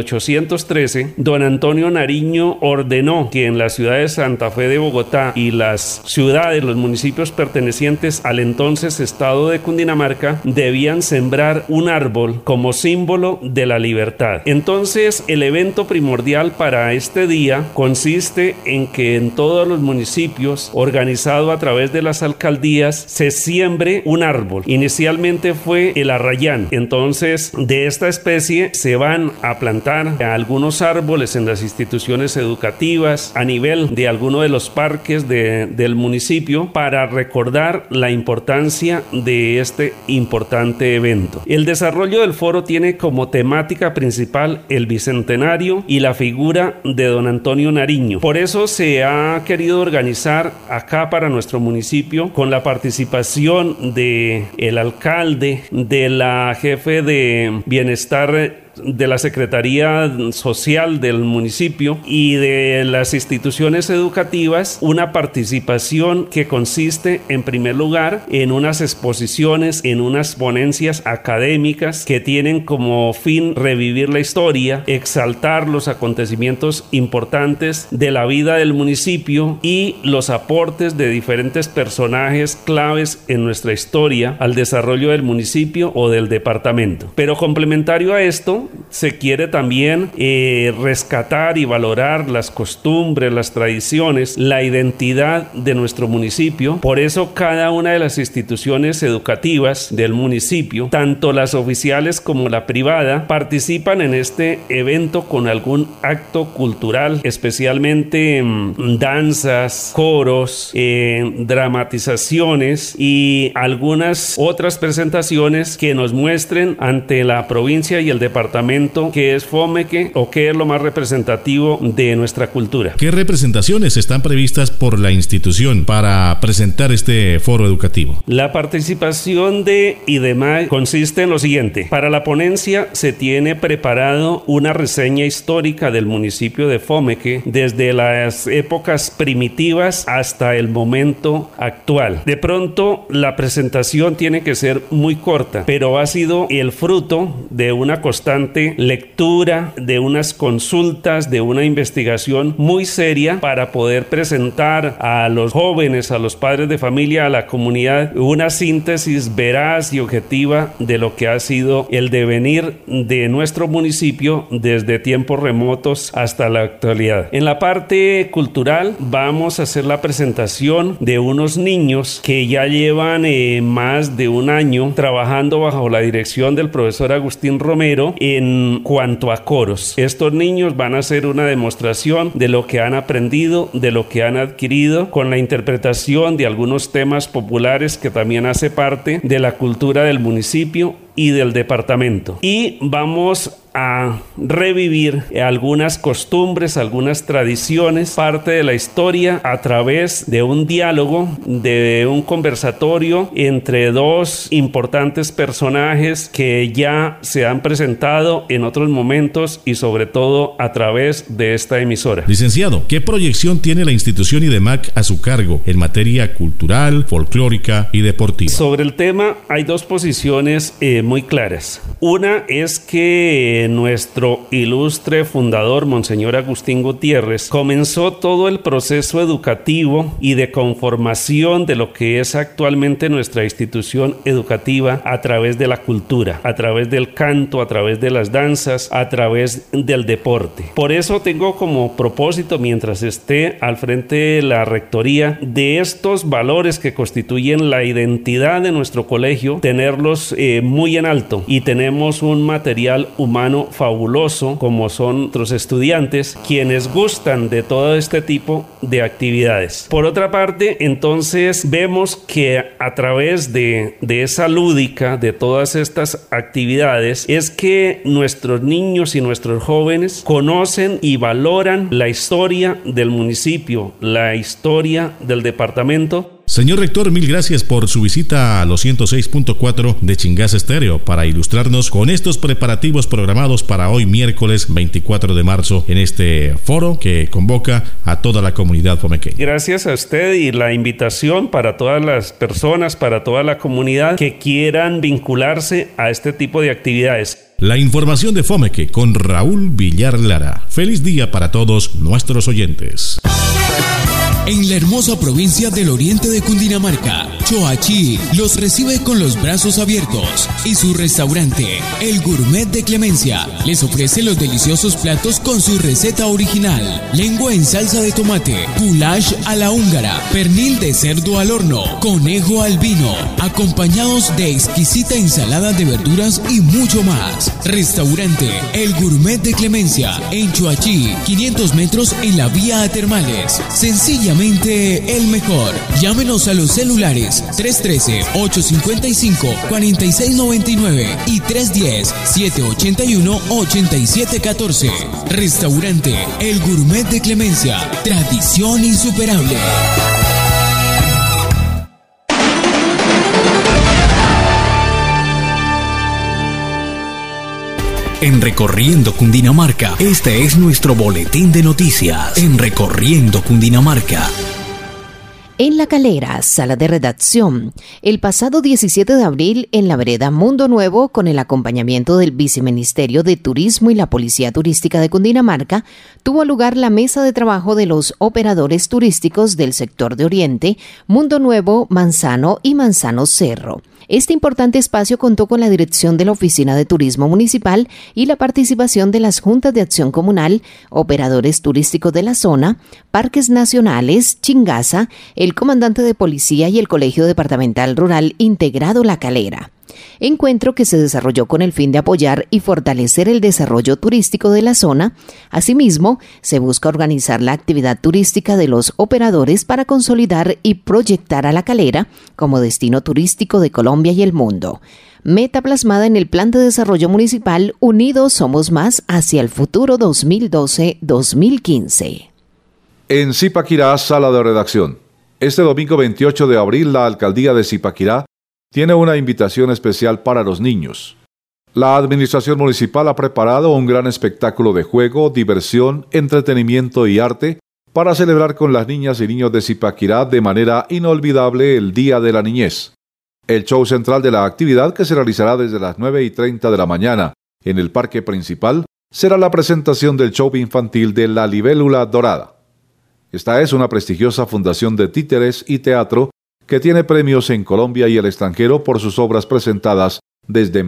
1813, don Antonio Nariño ordenó que en la ciudad de Santa Fe de Bogotá y las ciudades, los municipios pertenecientes al entonces estado de Cundinamarca, debían sembrar un árbol como símbolo de la libertad. Entonces, el evento primordial para este día consiste en que en todos los municipios, organizado a través de las alcaldías, se siembre un árbol. Inicialmente fue el arrayán. Entonces, de esta especie se van a plantar algunos árboles en las instituciones educativas, a nivel de alguno de los parques del municipio, para recordar la importancia de este importante evento. El desarrollo del foro tiene como temática principal el bicentenario y la figura de don Antonio Nariño. Por eso se ha querido organizar acá para nuestro municipio con la participación de el alcalde, de la jefe de bienestar de la Secretaría Social del municipio y de las instituciones educativas, una participación que consiste en primer lugar en unas exposiciones, en unas ponencias académicas que tienen como fin revivir la historia, exaltar los acontecimientos importantes de la vida del municipio y los aportes de diferentes personajes claves en nuestra historia al desarrollo del municipio o del departamento. Pero complementario a esto, se quiere también rescatar y valorar las costumbres, las tradiciones, la identidad de nuestro municipio. Por eso cada una de las instituciones educativas del municipio, tanto las oficiales como la privada, participan en este evento con algún acto cultural, especialmente danzas, coros, dramatizaciones y algunas otras presentaciones que nos muestren ante la provincia y el departamento qué es Fomeque o qué es lo más representativo de nuestra cultura. ¿Qué representaciones están previstas por la institución para presentar este foro educativo? La participación de IDEMAC consiste en lo siguiente. Para la ponencia se tiene preparado una reseña histórica del municipio de Fomeque desde las épocas primitivas hasta el momento actual. De pronto la presentación tiene que ser muy corta, pero ha sido el fruto de una constante lectura, de unas consultas, de una investigación muy seria para poder presentar a los jóvenes, a los padres de familia, a la comunidad, una síntesis veraz y objetiva de lo que ha sido el devenir de nuestro municipio desde tiempos remotos hasta la actualidad. En la parte cultural vamos a hacer la presentación de unos niños que ya llevan más de un año trabajando bajo la dirección del profesor Agustín Romero en cuanto a coros. Estos niños van a hacer una demostración de lo que han aprendido, de lo que han adquirido, con la interpretación de algunos temas populares que también hace parte de la cultura del municipio y del departamento. Y vamos a revivir algunas costumbres, algunas tradiciones, parte de la historia a través de un diálogo, de un conversatorio entre dos importantes personajes que ya se han presentado en otros momentos y sobre todo a través de esta emisora. Licenciado, ¿qué proyección tiene la institución IDEMAC a su cargo en materia cultural, folclórica y deportiva? Sobre el tema hay dos posiciones muy claras. Una es que nuestro ilustre fundador, Monseñor Agustín Gutiérrez, comenzó todo el proceso educativo y de conformación de lo que es actualmente nuestra institución educativa a través de la cultura, a través del canto, a través de las danzas, a través del deporte. Por eso tengo como propósito, mientras esté al frente de la rectoría, de estos valores que constituyen la identidad de nuestro colegio, tenerlos muy bien alto y tenemos un material humano fabuloso como son nuestros estudiantes, quienes gustan de todo este tipo de actividades. Por otra parte, entonces vemos que a través de esa lúdica, de todas estas actividades, es que nuestros niños y nuestros jóvenes conocen y valoran la historia del municipio, la historia del departamento. Señor rector, mil gracias por su visita a los 106.4 de Chingaza Estéreo para ilustrarnos con estos preparativos programados para hoy miércoles 24 de marzo en este foro que convoca a toda la comunidad fomequeña. Gracias a usted y la invitación para todas las personas, para toda la comunidad que quieran vincularse a este tipo de actividades. La información de Fomeque con Raúl Villar Lara. Feliz día para todos nuestros oyentes. En la hermosa provincia del oriente de Cundinamarca, Choachí los recibe con los brazos abiertos y su restaurante, El Gourmet de Clemencia, les ofrece los deliciosos platos con su receta original: lengua en salsa de tomate, goulash a la húngara, pernil de cerdo al horno, conejo al vino, acompañados de exquisita ensalada de verduras y mucho más. Restaurante El Gourmet de Clemencia, en Choachí, 500 metros en la vía a Termales. Sencillamente el mejor. Llámenos a los celulares 313-855-4699 y 310-781-8714. Restaurante El Gourmet de Clemencia. Tradición insuperable. En Recorriendo Cundinamarca, este es nuestro boletín de noticias. En Recorriendo Cundinamarca. En La Calera, sala de redacción, el pasado 17 de abril en la vereda Mundo Nuevo, con el acompañamiento del Viceministerio de Turismo y la Policía Turística de Cundinamarca, tuvo lugar la mesa de trabajo de los operadores turísticos del sector de Oriente, Mundo Nuevo, Manzano y Manzano Cerro. Este importante espacio contó con la dirección de la Oficina de Turismo Municipal y la participación de las Juntas de Acción Comunal, operadores turísticos de la zona, Parques Nacionales, Chingaza, el comandante de policía y el Colegio Departamental Rural Integrado La Calera. Encuentro que se desarrolló con el fin de apoyar y fortalecer el desarrollo turístico de la zona. Asimismo, se busca organizar la actividad turística de los operadores para consolidar y proyectar a La Calera como destino turístico de Colombia y el mundo. Meta plasmada en el Plan de Desarrollo Municipal Unidos Somos Más hacia el futuro 2012-2015. En Zipaquirá, sala de redacción. Este domingo 28 de abril, la alcaldía de Zipaquirá tiene una invitación especial para los niños. La administración municipal ha preparado un gran espectáculo de juego, diversión, entretenimiento y arte para celebrar con las niñas y niños de Zipaquirá de manera inolvidable el Día de la Niñez. El show central de la actividad, que se realizará desde las 9:30 de la mañana en el parque principal, será la presentación del show infantil de La Libélula Dorada. Esta es una prestigiosa fundación de títeres y teatro que tiene premios en Colombia y el extranjero por sus obras presentadas desde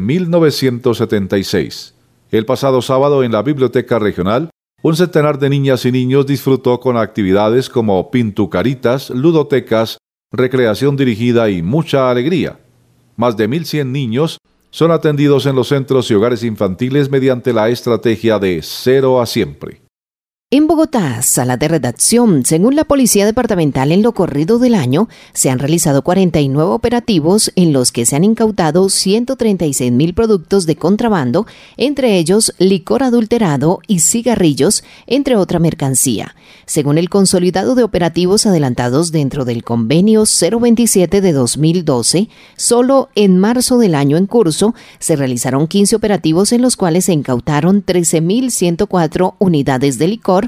1976. El pasado sábado en la Biblioteca Regional, un centenar de niñas y niños disfrutó con actividades como pintucaritas, ludotecas, recreación dirigida y mucha alegría. Más de 1.100 niños son atendidos en los centros y hogares infantiles mediante la estrategia de Cero a Siempre. En Bogotá, sala de redacción. Según la Policía Departamental, en lo corrido del año, se han realizado 49 operativos en los que se han incautado 136.000 productos de contrabando, entre ellos licor adulterado y cigarrillos, entre otra mercancía. Según el consolidado de operativos adelantados dentro del convenio 027 de 2012, solo en marzo del año en curso se realizaron 15 operativos en los cuales se incautaron 13.104 unidades de licor,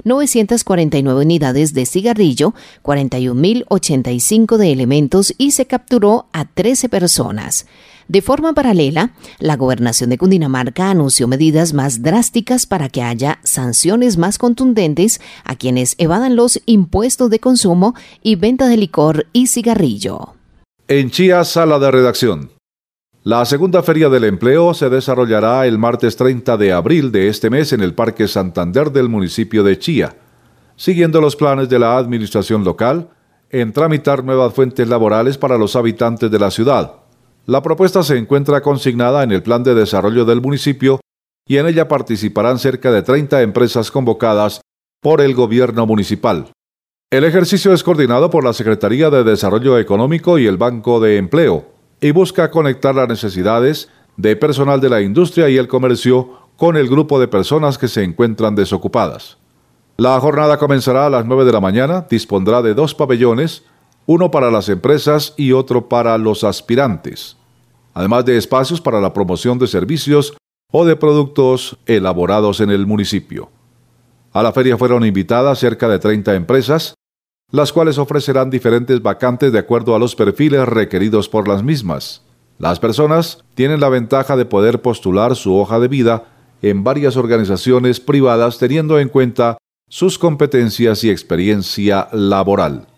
949 unidades de cigarrillo, 41.085 de elementos y se capturó a 13 personas. De forma paralela, la Gobernación de Cundinamarca anunció medidas más drásticas para que haya sanciones más contundentes a quienes evadan los impuestos de consumo y venta de licor y cigarrillo. En Chía, sala de redacción. La segunda Feria del Empleo se desarrollará el martes 30 de abril de este mes en el Parque Santander del municipio de Chía, siguiendo los planes de la administración local en tramitar nuevas fuentes laborales para los habitantes de la ciudad. La propuesta se encuentra consignada en el Plan de Desarrollo del municipio y en ella participarán cerca de 30 empresas convocadas por el gobierno municipal. El ejercicio es coordinado por la Secretaría de Desarrollo Económico y el Banco de Empleo y busca conectar las necesidades de personal de la industria y el comercio con el grupo de personas que se encuentran desocupadas. La jornada comenzará a las 9 de la mañana, dispondrá de 2 pabellones, uno para las empresas y otro para los aspirantes, además de espacios para la promoción de servicios o de productos elaborados en el municipio. A la feria fueron invitadas cerca de 30 empresas, las cuales ofrecerán diferentes vacantes de acuerdo a los perfiles requeridos por las mismas. Las personas tienen la ventaja de poder postular su hoja de vida en varias organizaciones privadas teniendo en cuenta sus competencias y experiencia laboral.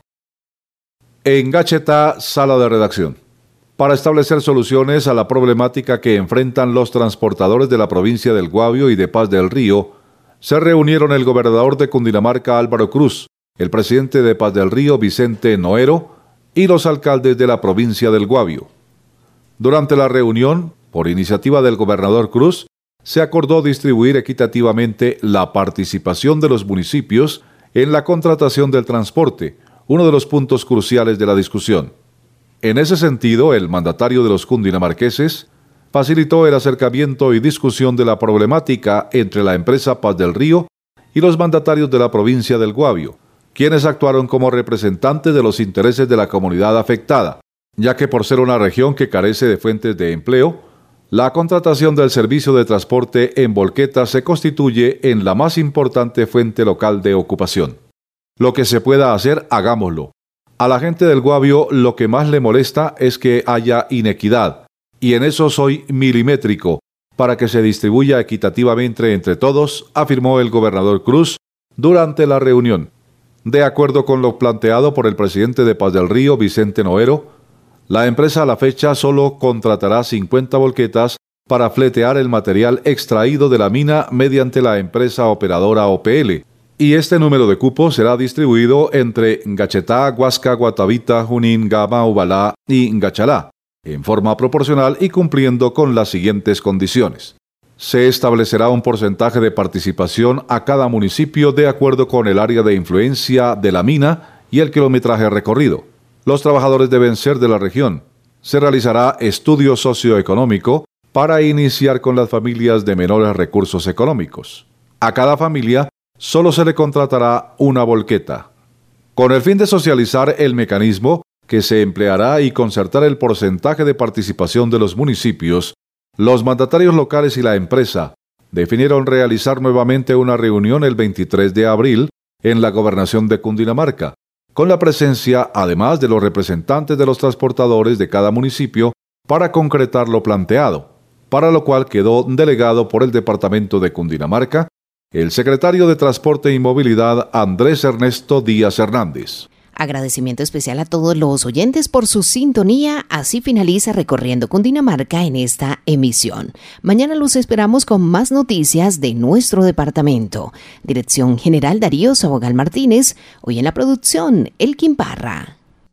En Gachetá, sala de redacción. Para establecer soluciones a la problemática que enfrentan los transportadores de la provincia del Guavio y de Paz del Río, se reunieron el gobernador de Cundinamarca, Álvaro Cruz, el presidente de Paz del Río, Vicente Noero, y los alcaldes de la provincia del Guavio. Durante la reunión, por iniciativa del gobernador Cruz, se acordó distribuir equitativamente la participación de los municipios en la contratación del transporte, uno de los puntos cruciales de la discusión. En ese sentido, el mandatario de los cundinamarqueses facilitó el acercamiento y discusión de la problemática entre la empresa Paz del Río y los mandatarios de la provincia del Guavio, quienes actuaron como representantes de los intereses de la comunidad afectada, ya que por ser una región que carece de fuentes de empleo, la contratación del servicio de transporte en volqueta se constituye en la más importante fuente local de ocupación. Lo que se pueda hacer, hagámoslo. A la gente del Guavio lo que más le molesta es que haya inequidad, y en eso soy milimétrico, para que se distribuya equitativamente entre todos, afirmó el gobernador Cruz durante la reunión. De acuerdo con lo planteado por el presidente de Paz del Río, Vicente Noero, la empresa a la fecha solo contratará 50 volquetas para fletear el material extraído de la mina mediante la empresa operadora OPL, y este número de cupos será distribuido entre Gachetá, Huasca, Guatavita, Junín, Gama, Ubalá y Gachalá, en forma proporcional y cumpliendo con las siguientes condiciones. Se establecerá un porcentaje de participación a cada municipio de acuerdo con el área de influencia de la mina y el kilometraje recorrido. Los trabajadores deben ser de la región. Se realizará estudio socioeconómico para iniciar con las familias de menores recursos económicos. A cada familia solo se le contratará una volqueta. Con el fin de socializar el mecanismo que se empleará y concertar el porcentaje de participación de los municipios, los mandatarios locales y la empresa definieron realizar nuevamente una reunión el 23 de abril en la gobernación de Cundinamarca, con la presencia, además de los representantes de los transportadores de cada municipio, para concretar lo planteado, para lo cual quedó delegado por el departamento de Cundinamarca el secretario de Transporte y Movilidad, Andrés Ernesto Díaz Hernández. Agradecimiento especial a todos los oyentes por su sintonía. Así finaliza Recorriendo Cundinamarca en esta emisión. Mañana los esperamos con más noticias de nuestro departamento. Dirección General Darío Sabogal Martínez. Hoy en la producción, Elkin Parra.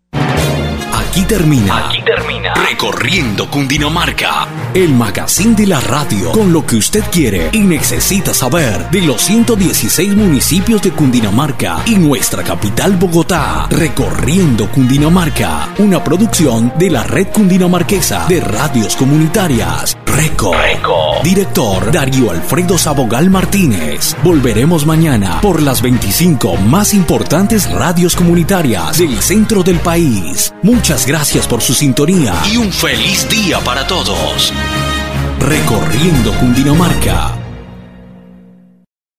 Aquí termina Recorriendo Cundinamarca, el magazine de la radio, con lo que usted quiere y necesita saber de los 116 municipios de Cundinamarca y nuestra capital Bogotá. Recorriendo Cundinamarca, una producción de la Red Cundinamarquesa de Radios Comunitarias. Reco. Director Darío Alfredo Sabogal Martínez. Volveremos mañana por las 25 más importantes radios comunitarias del centro del país. Muchas gracias por su sintonía y un feliz día para todos. Recorriendo Cundinamarca.